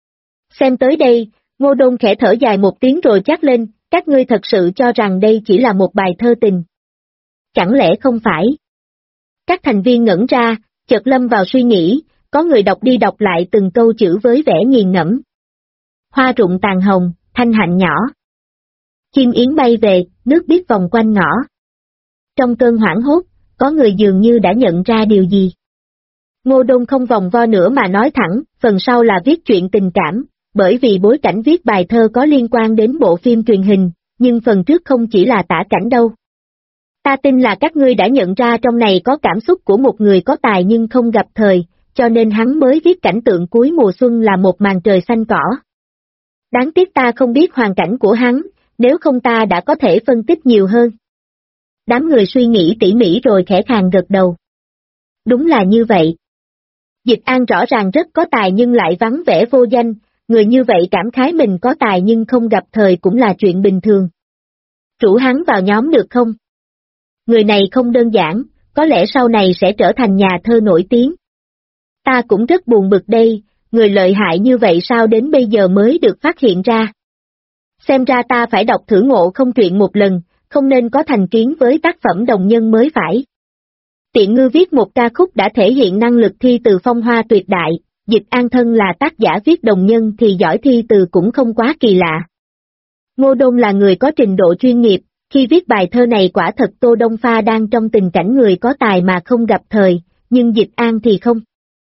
Xem tới đây, Ngô Đôn khẽ thở dài một tiếng rồi chát lên, các ngươi thật sự cho rằng đây chỉ là một bài thơ tình. Chẳng lẽ không phải? Các thành viên ngẩn ra, chợt lâm vào suy nghĩ, có người đọc đi đọc lại từng câu chữ với vẻ nghiền ngẫm. Hoa rụng tàn hồng, thanh hạnh nhỏ. Chim yến bay về, nước biếc vòng quanh ngõ. Trong cơn hoảng hốt, có người dường như đã nhận ra điều gì. Ngô Đôn không vòng vo nữa mà nói thẳng, phần sau là viết chuyện tình cảm, bởi vì bối cảnh viết bài thơ có liên quan đến bộ phim truyền hình, nhưng phần trước không chỉ là tả cảnh đâu. Ta tin là các ngươi đã nhận ra trong này có cảm xúc của một người có tài nhưng không gặp thời, cho nên hắn mới viết cảnh tượng cuối mùa xuân là một màn trời xanh cỏ. Đáng tiếc ta không biết hoàn cảnh của hắn, nếu không ta đã có thể phân tích nhiều hơn. Đám người suy nghĩ tỉ mỉ rồi khẽ khàng gật đầu. Đúng là như vậy. Dịch An rõ ràng rất có tài nhưng lại vắng vẻ vô danh, người như vậy cảm khái mình có tài nhưng không gặp thời cũng là chuyện bình thường. Rủ hắn vào nhóm được không? Người này không đơn giản, có lẽ sau này sẽ trở thành nhà thơ nổi tiếng. Ta cũng rất buồn bực đây, người lợi hại như vậy sao đến bây giờ mới được phát hiện ra. Xem ra ta phải đọc thử Ngộ Không truyện một lần, không nên có thành kiến với tác phẩm đồng nhân mới phải. Tiện Ngư viết một ca khúc đã thể hiện năng lực thi từ phong hoa tuyệt đại, Dịch An thân là tác giả viết đồng nhân thì giỏi thi từ cũng không quá kỳ lạ. Ngô Đôn là người có trình độ chuyên nghiệp, khi viết bài thơ này quả thật Tô Đông Pha đang trong tình cảnh người có tài mà không gặp thời, nhưng Dịch An thì không.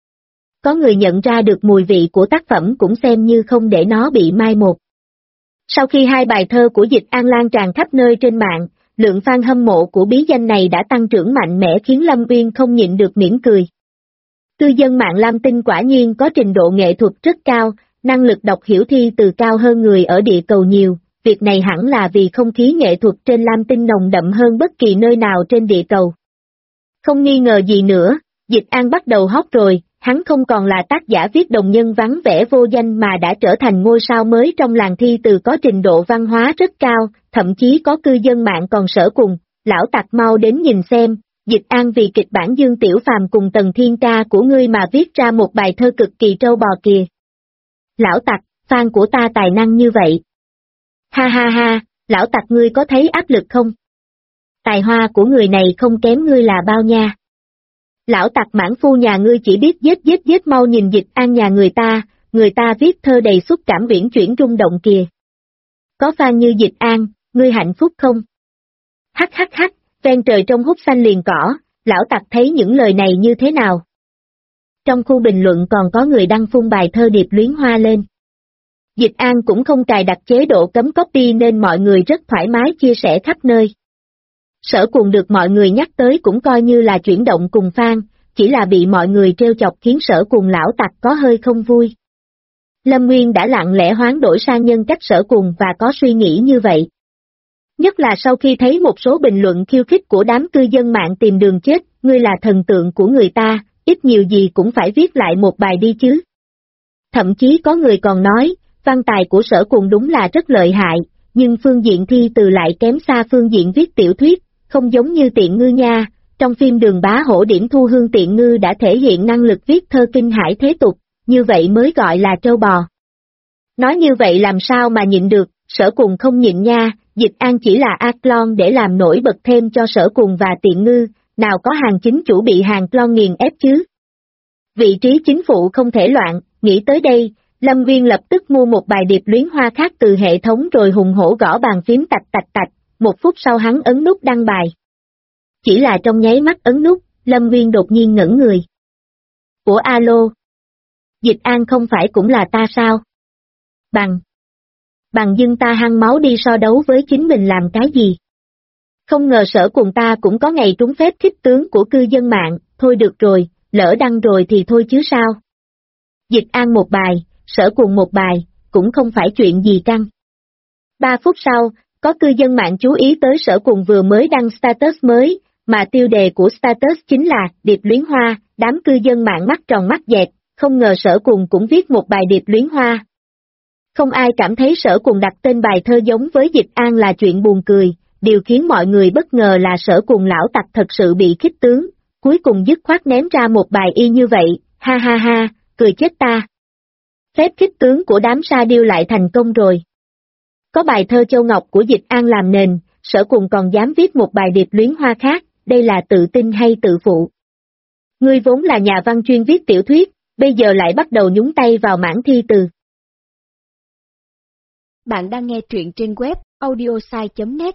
Có người nhận ra được mùi vị của tác phẩm cũng xem như không để nó bị mai một. Sau khi hai bài thơ của Dịch An lan tràn khắp nơi trên mạng, lượng fan hâm mộ của bí danh này đã tăng trưởng mạnh mẽ khiến Lâm Uyên không nhịn được mỉm cười. Cư dân mạng Lam Tinh quả nhiên có trình độ nghệ thuật rất cao, năng lực đọc hiểu thi từ cao hơn người ở địa cầu nhiều, việc này hẳn là vì không khí nghệ thuật trên Lam Tinh nồng đậm hơn bất kỳ nơi nào trên địa cầu. Không nghi ngờ gì nữa, Dịch An bắt đầu hot rồi, hắn không còn là tác giả viết đồng nhân vắng vẻ vô danh mà đã trở thành ngôi sao mới trong làng thi từ có trình độ văn hóa rất cao, thậm chí có cư dân mạng còn sở cùng, lão tặc mau đến nhìn xem, Dịch An vì kịch bản Dương Tiểu Phàm cùng Tần Thiên Ca của ngươi mà viết ra một bài thơ cực kỳ trâu bò kìa. Lão tặc, fan của ta tài năng như vậy. Ha ha ha, lão tặc ngươi có thấy áp lực không? Tài hoa của người này không kém ngươi là bao nha. Lão tặc mãn phu nhà ngươi chỉ biết giết mau nhìn Dịch An nhà người ta viết thơ đầy xúc cảm uyển chuyển rung động kìa. Có fan như Dịch An, ngươi hạnh phúc không? Hắc hắc hắc, ven trời trong hút xanh liền cỏ, lão tặc thấy những lời này như thế nào? Trong khu bình luận còn có người đăng phun bài thơ điệp luyến hoa lên. Dịch An cũng không cài đặt chế độ cấm copy nên mọi người rất thoải mái chia sẻ khắp nơi. Sở Cuồng được mọi người nhắc tới cũng coi như là chuyển động cùng fan, chỉ là bị mọi người trêu chọc khiến Sở Cuồng lão tặc có hơi không vui. Lâm Nguyên đã lặng lẽ hoán đổi sang nhân cách Sở Cuồng và có suy nghĩ như vậy. Nhất là sau khi thấy một số bình luận khiêu khích của đám cư dân mạng tìm đường chết, ngươi là thần tượng của người ta, ít nhiều gì cũng phải viết lại một bài đi chứ. Thậm chí có người còn nói, văn tài của Sở Cuồng đúng là rất lợi hại, nhưng phương diện thi từ lại kém xa phương diện viết tiểu thuyết, không giống như Tiện Ngư nha, trong phim Đường Bá Hổ Điểm Thu Hương Tiện Ngư đã thể hiện năng lực viết thơ kinh hải thế tục, như vậy mới gọi là trâu bò. Nói như vậy làm sao mà nhịn được, Sở Cuồng không nhịn nha, Dịch An chỉ là A-clone để làm nổi bật thêm cho Sở Cuồng và Tiện Ngư, nào có hàng chính chủ bị hàng clone nghiền ép chứ. Vị trí chính phụ không thể loạn, nghĩ tới đây, Lâm Viên lập tức mua một bài điệp luyến hoa khác từ hệ thống rồi hùng hổ gõ bàn phím tạch, một phút sau hắn ấn nút đăng bài. Chỉ là trong nháy mắt ấn nút, Lâm Viên đột nhiên ngẩn người. Ủa alo? Dịch An không phải cũng là ta sao? Bằng dưng ta hăng máu đi so đấu với chính mình làm cái gì? Không ngờ Sở Cuồng ta cũng có ngày trúng phép khích tướng của cư dân mạng, thôi được rồi, lỡ đăng rồi thì thôi chứ sao? Dịch An một bài, Sở Cuồng một bài, cũng không phải chuyện gì căng. 3 phút sau, có cư dân mạng chú ý tới Sở Cuồng vừa mới đăng status mới, mà tiêu đề của status chính là điệp luyến hoa, đám cư dân mạng mắt tròn mắt dẹt, không ngờ Sở Cuồng cũng viết một bài điệp luyến hoa. Không ai cảm thấy Sở Cuồng đặt tên bài thơ giống với Dịch An là chuyện buồn cười, điều khiến mọi người bất ngờ là Sở Cuồng lão tặc thật sự bị khích tướng, cuối cùng dứt khoát ném ra một bài y như vậy, ha ha ha, cười chết ta. Phép khích tướng của đám sa điêu lại thành công rồi. Có bài thơ Châu Ngọc của Dịch An làm nền, Sở Cuồng còn dám viết một bài điệp luyến hoa khác, đây là tự tin hay tự phụ? Ngươi vốn là nhà văn chuyên viết tiểu thuyết, bây giờ lại bắt đầu nhúng tay vào mảng thi từ. Bạn đang nghe truyện trên web audiosai.net.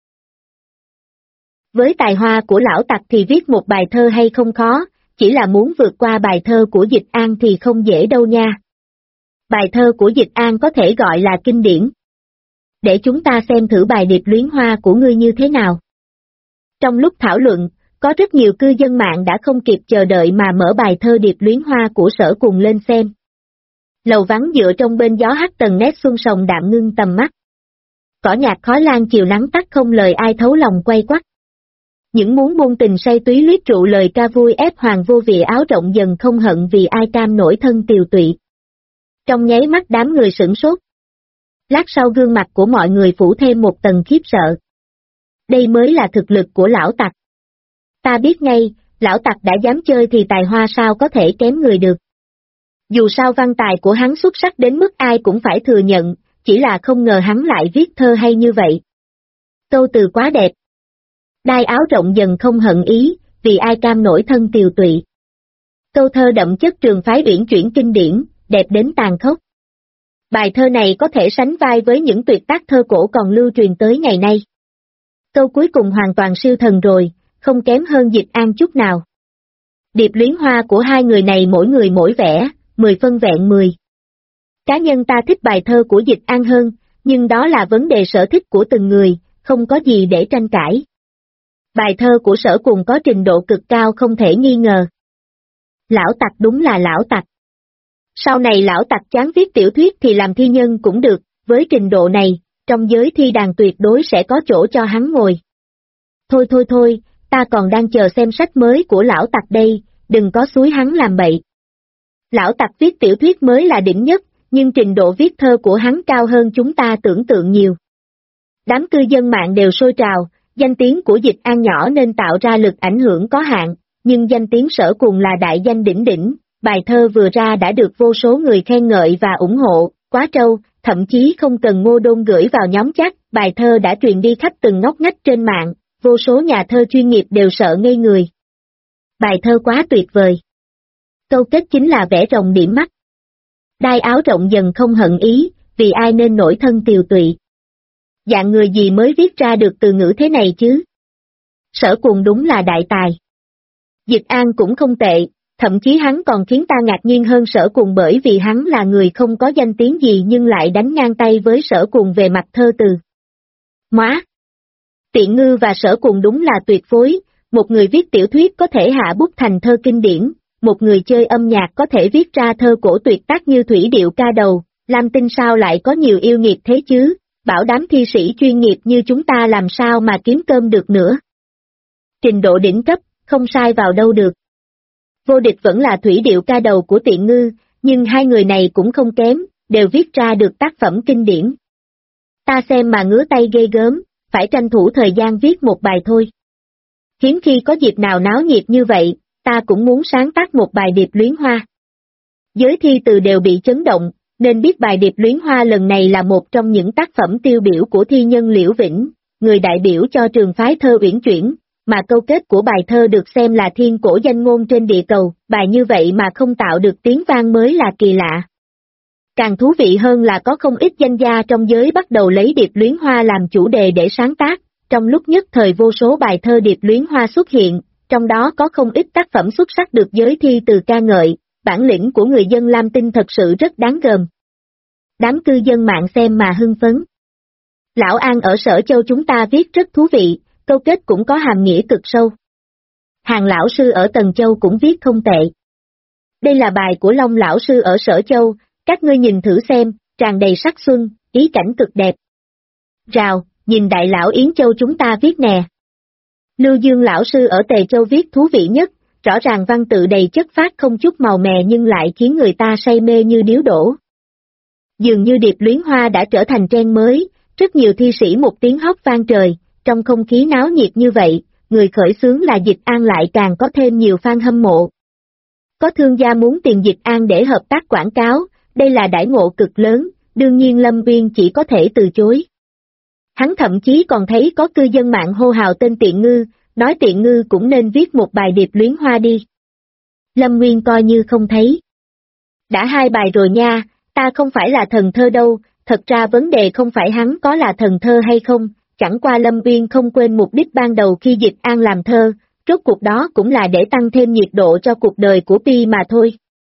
Với tài hoa của lão tặc thì viết một bài thơ hay không khó, chỉ là muốn vượt qua bài thơ của Dịch An thì không dễ đâu nha. Bài thơ của Dịch An có thể gọi là kinh điển. Để chúng ta xem thử bài điệp luyến hoa của ngươi như thế nào. Trong lúc thảo luận, có rất nhiều cư dân mạng đã không kịp chờ đợi mà mở bài thơ điệp luyến hoa của Sở Cuồng lên xem. Lầu vắng dựa trong bên gió hắt tầng nét xuân sồng đạm ngưng tầm mắt. Cỏ nhạt khói lan chiều nắng tắt không lời ai thấu lòng quay quắt. Những muốn buông tình say túy luyết trụ lời ca vui ép hoàng vô vị áo rộng dần không hận vì ai cam nổi thân tiều tụy. Trong nháy mắt đám người sửng sốt. Lát sau gương mặt của mọi người phủ thêm một tầng khiếp sợ. Đây mới là thực lực của lão tặc. Ta biết ngay, lão tặc đã dám chơi thì tài hoa sao có thể kém người được. Dù sao văn tài của hắn xuất sắc đến mức ai cũng phải thừa nhận, chỉ là không ngờ hắn lại viết thơ hay như vậy. Câu từ quá đẹp. Đai áo rộng dần không hận ý, vì ai cam nổi thân tiều tụy. Câu thơ đậm chất trường phái uyển chuyển kinh điển, đẹp đến tàn khốc. Bài thơ này có thể sánh vai với những tuyệt tác thơ cổ còn lưu truyền tới ngày nay. Câu cuối cùng hoàn toàn siêu thần rồi, không kém hơn Dịch An chút nào. Điệp luyến hoa của hai người này mỗi người mỗi vẻ, 10 phân vẹn 10. Cá nhân ta thích bài thơ của Dịch An hơn, nhưng đó là vấn đề sở thích của từng người, không có gì để tranh cãi. Bài thơ của Sở Cuồng có trình độ cực cao không thể nghi ngờ. Lão tặc đúng là lão tặc. Sau này lão tặc chán viết tiểu thuyết thì làm thi nhân cũng được, với trình độ này, trong giới thi đàn tuyệt đối sẽ có chỗ cho hắn ngồi. Thôi, ta còn đang chờ xem sách mới của lão tặc đây, đừng có xúi hắn làm bậy. Lão tặc viết tiểu thuyết mới là đỉnh nhất, nhưng trình độ viết thơ của hắn cao hơn chúng ta tưởng tượng nhiều. Đám cư dân mạng đều sôi trào, danh tiếng của Dịch An nhỏ nên tạo ra lực ảnh hưởng có hạn, nhưng danh tiếng Sở Cùng là đại danh đỉnh đỉnh, bài thơ vừa ra đã được vô số người khen ngợi và ủng hộ, quá trâu, thậm chí không cần Ngô Đôn gửi vào nhóm chat, bài thơ đã truyền đi khắp từng ngóc ngách trên mạng, vô số nhà thơ chuyên nghiệp đều sợ ngây người. Bài thơ quá tuyệt vời. Câu kết chính là vẽ rồng điểm mắt. Đai áo rộng dần không hận ý, vì ai nên nổi thân tiều tụy. Dạng người gì mới viết ra được từ ngữ thế này chứ? Sở Cùng đúng là đại tài. Dịch An cũng không tệ, thậm chí hắn còn khiến ta ngạc nhiên hơn Sở Cùng bởi vì hắn là người không có danh tiếng gì nhưng lại đánh ngang tay với Sở Cùng về mặt thơ từ. Móa! Tiện Ngư và Sở Cùng đúng là tuyệt phối, một người viết tiểu thuyết có thể hạ bút thành thơ kinh điển, một người chơi âm nhạc có thể viết ra thơ cổ tuyệt tác như Thủy Điệu Ca Đầu, Lam Tinh sao lại có nhiều yêu nghiệt thế chứ, bảo đám thi sĩ chuyên nghiệp như chúng ta làm sao mà kiếm cơm được nữa. Trình độ đỉnh cấp, không sai vào đâu được. Vô địch vẫn là Thủy Điệu Ca Đầu của Tiện Ngư, nhưng hai người này cũng không kém, đều viết ra được tác phẩm kinh điển. Ta xem mà ngứa tay ghê gớm, phải tranh thủ thời gian viết một bài thôi. Hiếm khi có dịp nào náo nhiệt như vậy, ta cũng muốn sáng tác một bài điệp luyến hoa. Giới thi từ đều bị chấn động, nên biết bài điệp luyến hoa lần này là một trong những tác phẩm tiêu biểu của thi nhân Liễu Vĩnh, người đại biểu cho trường phái thơ uyển chuyển, mà câu kết của bài thơ được xem là thiên cổ danh ngôn trên địa cầu, bài như vậy mà không tạo được tiếng vang mới là kỳ lạ. Càng thú vị hơn là có không ít danh gia trong giới bắt đầu lấy điệp luyến hoa làm chủ đề để sáng tác, trong lúc nhất thời vô số bài thơ điệp luyến hoa xuất hiện, trong đó có không ít tác phẩm xuất sắc được giới thi từ ca ngợi, bản lĩnh của người dân Lam Tinh thật sự rất đáng gờm. Đám cư dân mạng xem mà hưng phấn. Lão An ở Sở Châu chúng ta viết rất thú vị, câu kết cũng có hàm nghĩa cực sâu. Hàng lão sư ở Tần Châu cũng viết không tệ. Đây là bài của Long lão sư ở Sở Châu, các ngươi nhìn thử xem, tràn đầy sắc xuân, ý cảnh cực đẹp. Rào, nhìn đại lão Yến Châu chúng ta viết nè. Lưu Dương lão sư ở Tề Châu viết thú vị nhất, rõ ràng văn tự đầy chất phác không chút màu mè nhưng lại khiến người ta say mê như điếu đổ. Dường như điệp luyến hoa đã trở thành trend mới, rất nhiều thi sĩ một tiếng hót vang trời, trong không khí náo nhiệt như vậy, người khởi xướng là Dịch An lại càng có thêm nhiều fan hâm mộ. Có thương gia muốn tìm Dịch An để hợp tác quảng cáo, đây là đãi ngộ cực lớn, đương nhiên Lâm Uyên chỉ có thể từ chối. Hắn thậm chí còn thấy có cư dân mạng hô hào tên Tiện Ngư, nói Tiện Ngư cũng nên viết một bài điệp luyến hoa đi. Lâm Nguyên coi như không thấy. Đã 2 bài rồi nha, ta không phải là thần thơ đâu, thật ra vấn đề không phải hắn có là thần thơ hay không, chẳng qua Lâm Uyên không quên mục đích ban đầu khi Dịch An làm thơ, rốt cuộc đó cũng là để tăng thêm nhiệt độ cho cuộc đời của Pi mà thôi.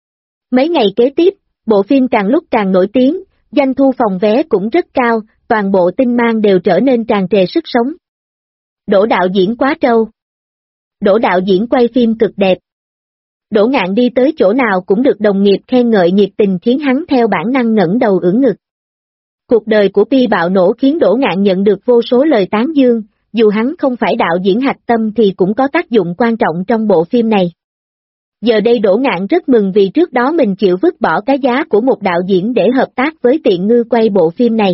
Mấy ngày kế tiếp, bộ phim càng lúc càng nổi tiếng, doanh thu phòng vé cũng rất cao, toàn bộ Tinh Mang đều trở nên tràn trề sức sống. Đỗ đạo diễn quá trâu. Đỗ đạo diễn quay phim cực đẹp. Đỗ Ngạn đi tới chỗ nào cũng được đồng nghiệp khen ngợi nhiệt tình khiến hắn theo bản năng ngẩng đầu ưỡn ngực. Cuộc đời của Pi bạo nổ khiến Đỗ Ngạn nhận được vô số lời tán dương, dù hắn không phải đạo diễn hạch tâm thì cũng có tác dụng quan trọng trong bộ phim này. Giờ đây Đỗ Ngạn rất mừng vì trước đó mình chịu vứt bỏ cái giá của một đạo diễn để hợp tác với Tiện Ngư quay bộ phim này.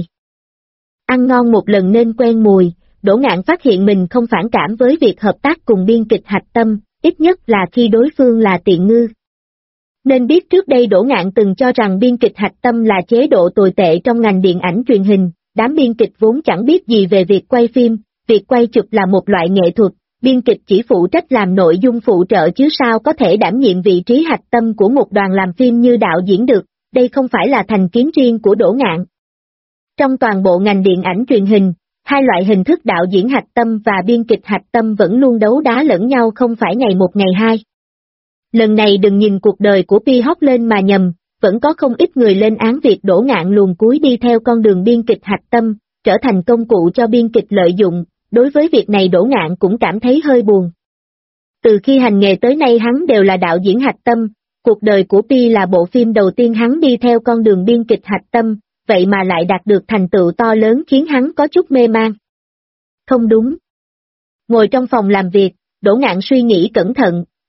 Ăn ngon một lần nên quen mùi, Đỗ Ngạn phát hiện mình không phản cảm với việc hợp tác cùng biên kịch hạch tâm, ít nhất là khi đối phương là Tiện Ngư. Nên biết trước đây Đỗ Ngạn từng cho rằng biên kịch hạch tâm là chế độ tồi tệ trong ngành điện ảnh truyền hình, đám biên kịch vốn chẳng biết gì về việc quay phim, việc quay chụp là một loại nghệ thuật, biên kịch chỉ phụ trách làm nội dung phụ trợ chứ sao có thể đảm nhiệm vị trí hạch tâm của một đoàn làm phim như đạo diễn được, đây không phải là thành kiến riêng của Đỗ Ngạn. Trong toàn bộ ngành điện ảnh truyền hình, hai loại hình thức đạo diễn hạch tâm và biên kịch hạch tâm vẫn luôn đấu đá lẫn nhau không phải ngày một ngày hai. Lần này đừng nhìn cuộc đời của Pi hót lên mà nhầm, vẫn có không ít người lên án việc Đỗ Ngạn luồn cúi đi theo con đường biên kịch hạch tâm, trở thành công cụ cho biên kịch lợi dụng, đối với việc này Đỗ Ngạn cũng cảm thấy hơi buồn. Từ khi hành nghề tới nay hắn đều là đạo diễn hạch tâm, cuộc đời của Pi là bộ phim đầu tiên hắn đi theo con đường biên kịch hạch tâm, vậy mà lại đạt được thành tựu to lớn khiến hắn có chút mê man. Không đúng. Ngồi trong phòng làm việc, Đỗ Ngạn suy nghĩ cẩn thận,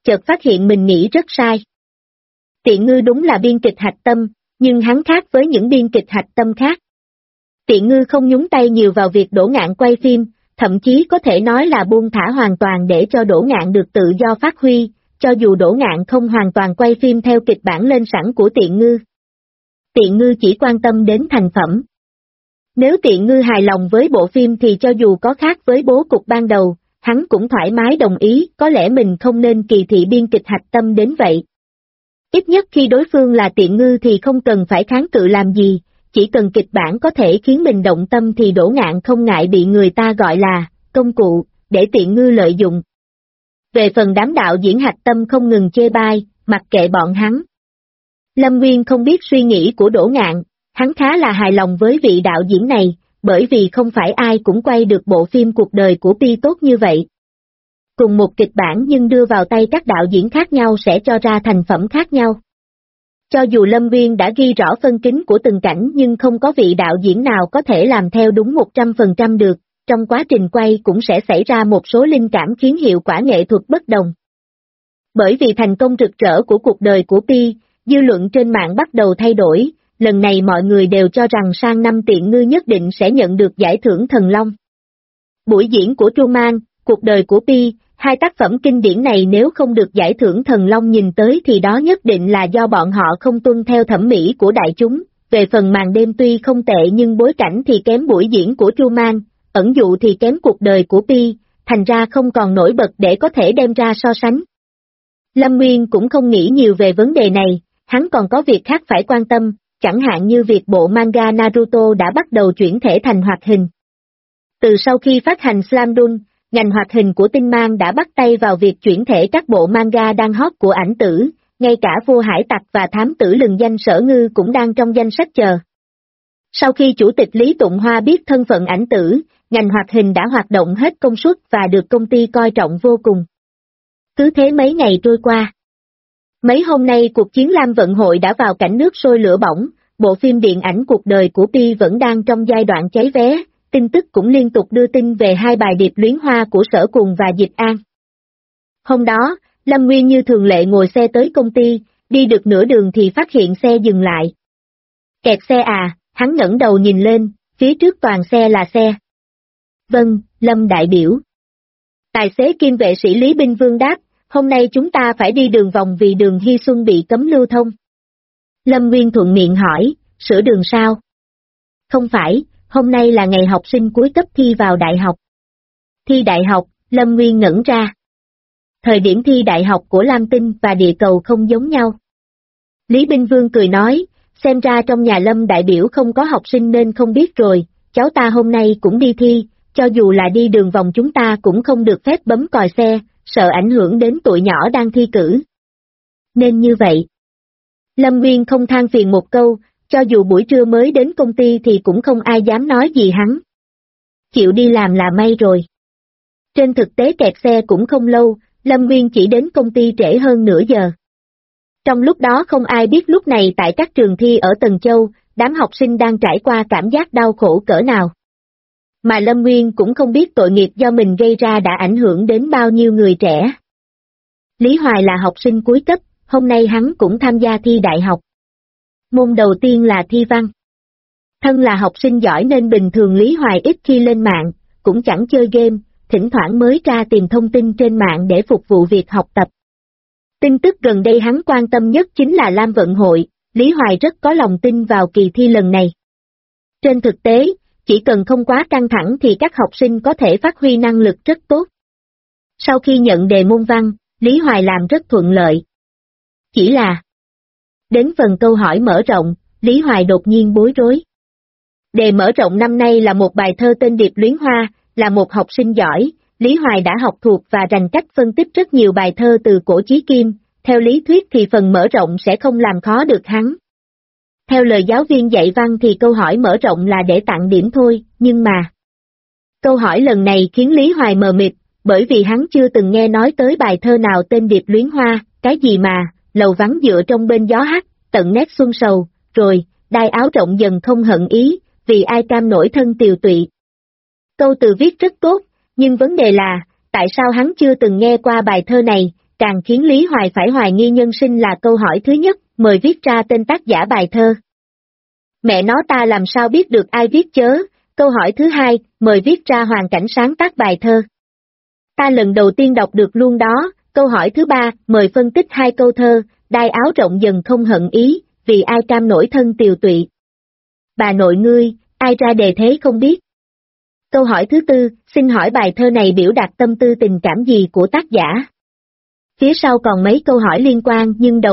chợt phát hiện mình nghĩ rất sai. Tiện Ngư đúng là biên kịch hạch tâm, nhưng hắn khác với những biên kịch hạch tâm khác. Tiện Ngư không nhúng tay nhiều vào việc Đỗ Ngạn quay phim, thậm chí có thể nói là buông thả hoàn toàn để cho Đỗ Ngạn được tự do phát huy, cho dù Đỗ Ngạn không hoàn toàn quay phim theo kịch bản lên sẵn của Tiện Ngư. Tiện Ngư chỉ quan tâm đến thành phẩm. Nếu Tiện Ngư hài lòng với bộ phim thì cho dù có khác với bố cục ban đầu, hắn cũng thoải mái đồng ý, có lẽ mình không nên kỳ thị biên kịch hạch tâm đến vậy. Ít nhất khi đối phương là Tiện Ngư thì không cần phải kháng cự làm gì, chỉ cần kịch bản có thể khiến mình động tâm thì Đỗ Ngạn không ngại bị người ta gọi là công cụ, để Tiện Ngư lợi dụng. Về phần đám đạo diễn hạch tâm không ngừng chê bai, mặc kệ bọn hắn. Lâm Nguyên không biết suy nghĩ của Đỗ Ngạn, hắn khá là hài lòng với vị đạo diễn này, bởi vì không phải ai cũng quay được bộ phim cuộc đời của Pi tốt như vậy. Cùng một kịch bản nhưng đưa vào tay các đạo diễn khác nhau sẽ cho ra thành phẩm khác nhau. Cho dù Lâm Nguyên đã ghi rõ phân kính của từng cảnh nhưng không có vị đạo diễn nào có thể làm theo đúng 100% được, trong quá trình quay cũng sẽ xảy ra một số linh cảm khiến hiệu quả nghệ thuật bất đồng. Bởi vì thành công rực rỡ của cuộc đời của Pi, dư luận trên mạng bắt đầu thay đổi, lần này mọi người đều cho rằng sang năm Tiện Ngư nhất định sẽ nhận được giải thưởng Thần Long. Buổi diễn của Truman, cuộc đời của Pi, hai tác phẩm kinh điển này nếu không được giải thưởng Thần Long nhìn tới thì đó nhất định là do bọn họ không tuân theo thẩm mỹ của đại chúng. Về phần màn đêm tuy không tệ nhưng bối cảnh thì kém buổi diễn của Truman, ẩn dụ thì kém cuộc đời của Pi, thành ra không còn nổi bật để có thể đem ra so sánh. Lâm Nguyên cũng không nghĩ nhiều về vấn đề này, hắn còn có việc khác phải quan tâm, chẳng hạn như việc bộ manga Naruto đã bắt đầu chuyển thể thành hoạt hình. Từ sau khi phát hành Slam Dunk, ngành hoạt hình của Tinh Mang đã bắt tay vào việc chuyển thể các bộ manga đang hot của ảnh tử, ngay cả Vua Hải Tặc và Thám tử lừng danh Sở Ngư cũng đang trong danh sách chờ. Sau khi Chủ tịch Lý Tụng Hoa biết thân phận ảnh tử, ngành hoạt hình đã hoạt động hết công suất và được công ty coi trọng vô cùng. Cứ thế mấy ngày trôi qua. Mấy hôm nay cuộc chiến Lam Vận Hội đã vào cảnh nước sôi lửa bỏng, bộ phim điện ảnh cuộc đời của Pi vẫn đang trong giai đoạn cháy vé, tin tức cũng liên tục đưa tin về hai bài điệp luyến hoa của Sở Cùng và Dịch An. Hôm đó, Lâm Nguyên như thường lệ ngồi xe tới công ty, đi được nửa đường thì phát hiện xe dừng lại. Kẹt xe à, hắn ngẩng đầu nhìn lên, phía trước toàn xe là xe. Vâng, Lâm đại biểu. Tài xế kiêm vệ sĩ Lý Binh Vương đáp, hôm nay chúng ta phải đi đường vòng vì đường Hy Xuân bị cấm lưu thông. Lâm Nguyên thuận miệng hỏi, sửa đường sao? Không phải, hôm nay là ngày học sinh cuối cấp thi vào đại học. Thi đại học, Lâm Nguyên ngẩn ra. Thời điểm thi đại học của Lam Tinh và địa cầu không giống nhau. Lý Binh Vương cười nói, xem ra trong nhà Lâm đại biểu không có học sinh nên không biết rồi, cháu ta hôm nay cũng đi thi, cho dù là đi đường vòng chúng ta cũng không được phép bấm còi xe, sợ ảnh hưởng đến tụi nhỏ đang thi cử. Nên như vậy. Lâm Nguyên không than phiền một câu, cho dù buổi trưa mới đến công ty thì cũng không ai dám nói gì hắn. Chịu đi làm là may rồi. Trên thực tế kẹt xe cũng không lâu, Lâm Nguyên chỉ đến công ty trễ hơn nửa giờ. Trong lúc đó không ai biết lúc này tại các trường thi ở Tần Châu, đám học sinh đang trải qua cảm giác đau khổ cỡ nào. Mà Lâm Nguyên cũng không biết tội nghiệp do mình gây ra đã ảnh hưởng đến bao nhiêu người trẻ. Lý Hoài là học sinh cuối cấp, hôm nay hắn cũng tham gia thi đại học. Môn đầu tiên là thi văn. Thân là học sinh giỏi nên bình thường Lý Hoài ít khi lên mạng, cũng chẳng chơi game, thỉnh thoảng mới ra tìm thông tin trên mạng để phục vụ việc học tập. Tin tức gần đây hắn quan tâm nhất chính là Lam Vận Hội, Lý Hoài rất có lòng tin vào kỳ thi lần này. Trên thực tế, chỉ cần không quá căng thẳng thì các học sinh có thể phát huy năng lực rất tốt. Sau khi nhận đề môn văn, Lý Hoài làm rất thuận lợi. Chỉ là đến phần câu hỏi mở rộng, Lý Hoài đột nhiên bối rối. Đề mở rộng năm nay là một bài thơ tên Điệp Luyến Hoa, là một học sinh giỏi, Lý Hoài đã học thuộc và rành cách phân tích rất nhiều bài thơ từ cổ chí kim, theo lý thuyết thì phần mở rộng sẽ không làm khó được hắn. Theo lời giáo viên dạy văn thì câu hỏi mở rộng là để tặng điểm thôi, nhưng mà câu hỏi lần này khiến Lý Hoài mờ mịt, bởi vì hắn chưa từng nghe nói tới bài thơ nào tên Điệp Luyến Hoa, cái gì mà, lầu vắng dựa trong bên gió hát, tận nét xuân sầu, rồi, đai áo rộng dần không hận ý, vì ai cam nổi thân tiều tụy. Câu từ viết rất tốt, nhưng vấn đề là, tại sao hắn chưa từng nghe qua bài thơ này, càng khiến Lý Hoài phải hoài nghi nhân sinh là câu hỏi thứ nhất, mời viết ra tên tác giả bài thơ. Mẹ nó ta làm sao biết được ai viết chớ, câu hỏi thứ hai, mời viết ra hoàn cảnh sáng tác bài thơ. Ta lần đầu tiên đọc được luôn đó, câu hỏi thứ ba, mời phân tích hai câu thơ, đai áo rộng dần không hận ý, vì ai cam nổi thân tiều tụy. Bà nội ngươi, ai ra đề thế không biết. Câu hỏi thứ tư, xin hỏi bài thơ này biểu đạt tâm tư tình cảm gì của tác giả. Phía sau còn mấy câu hỏi liên quan nhưng đầu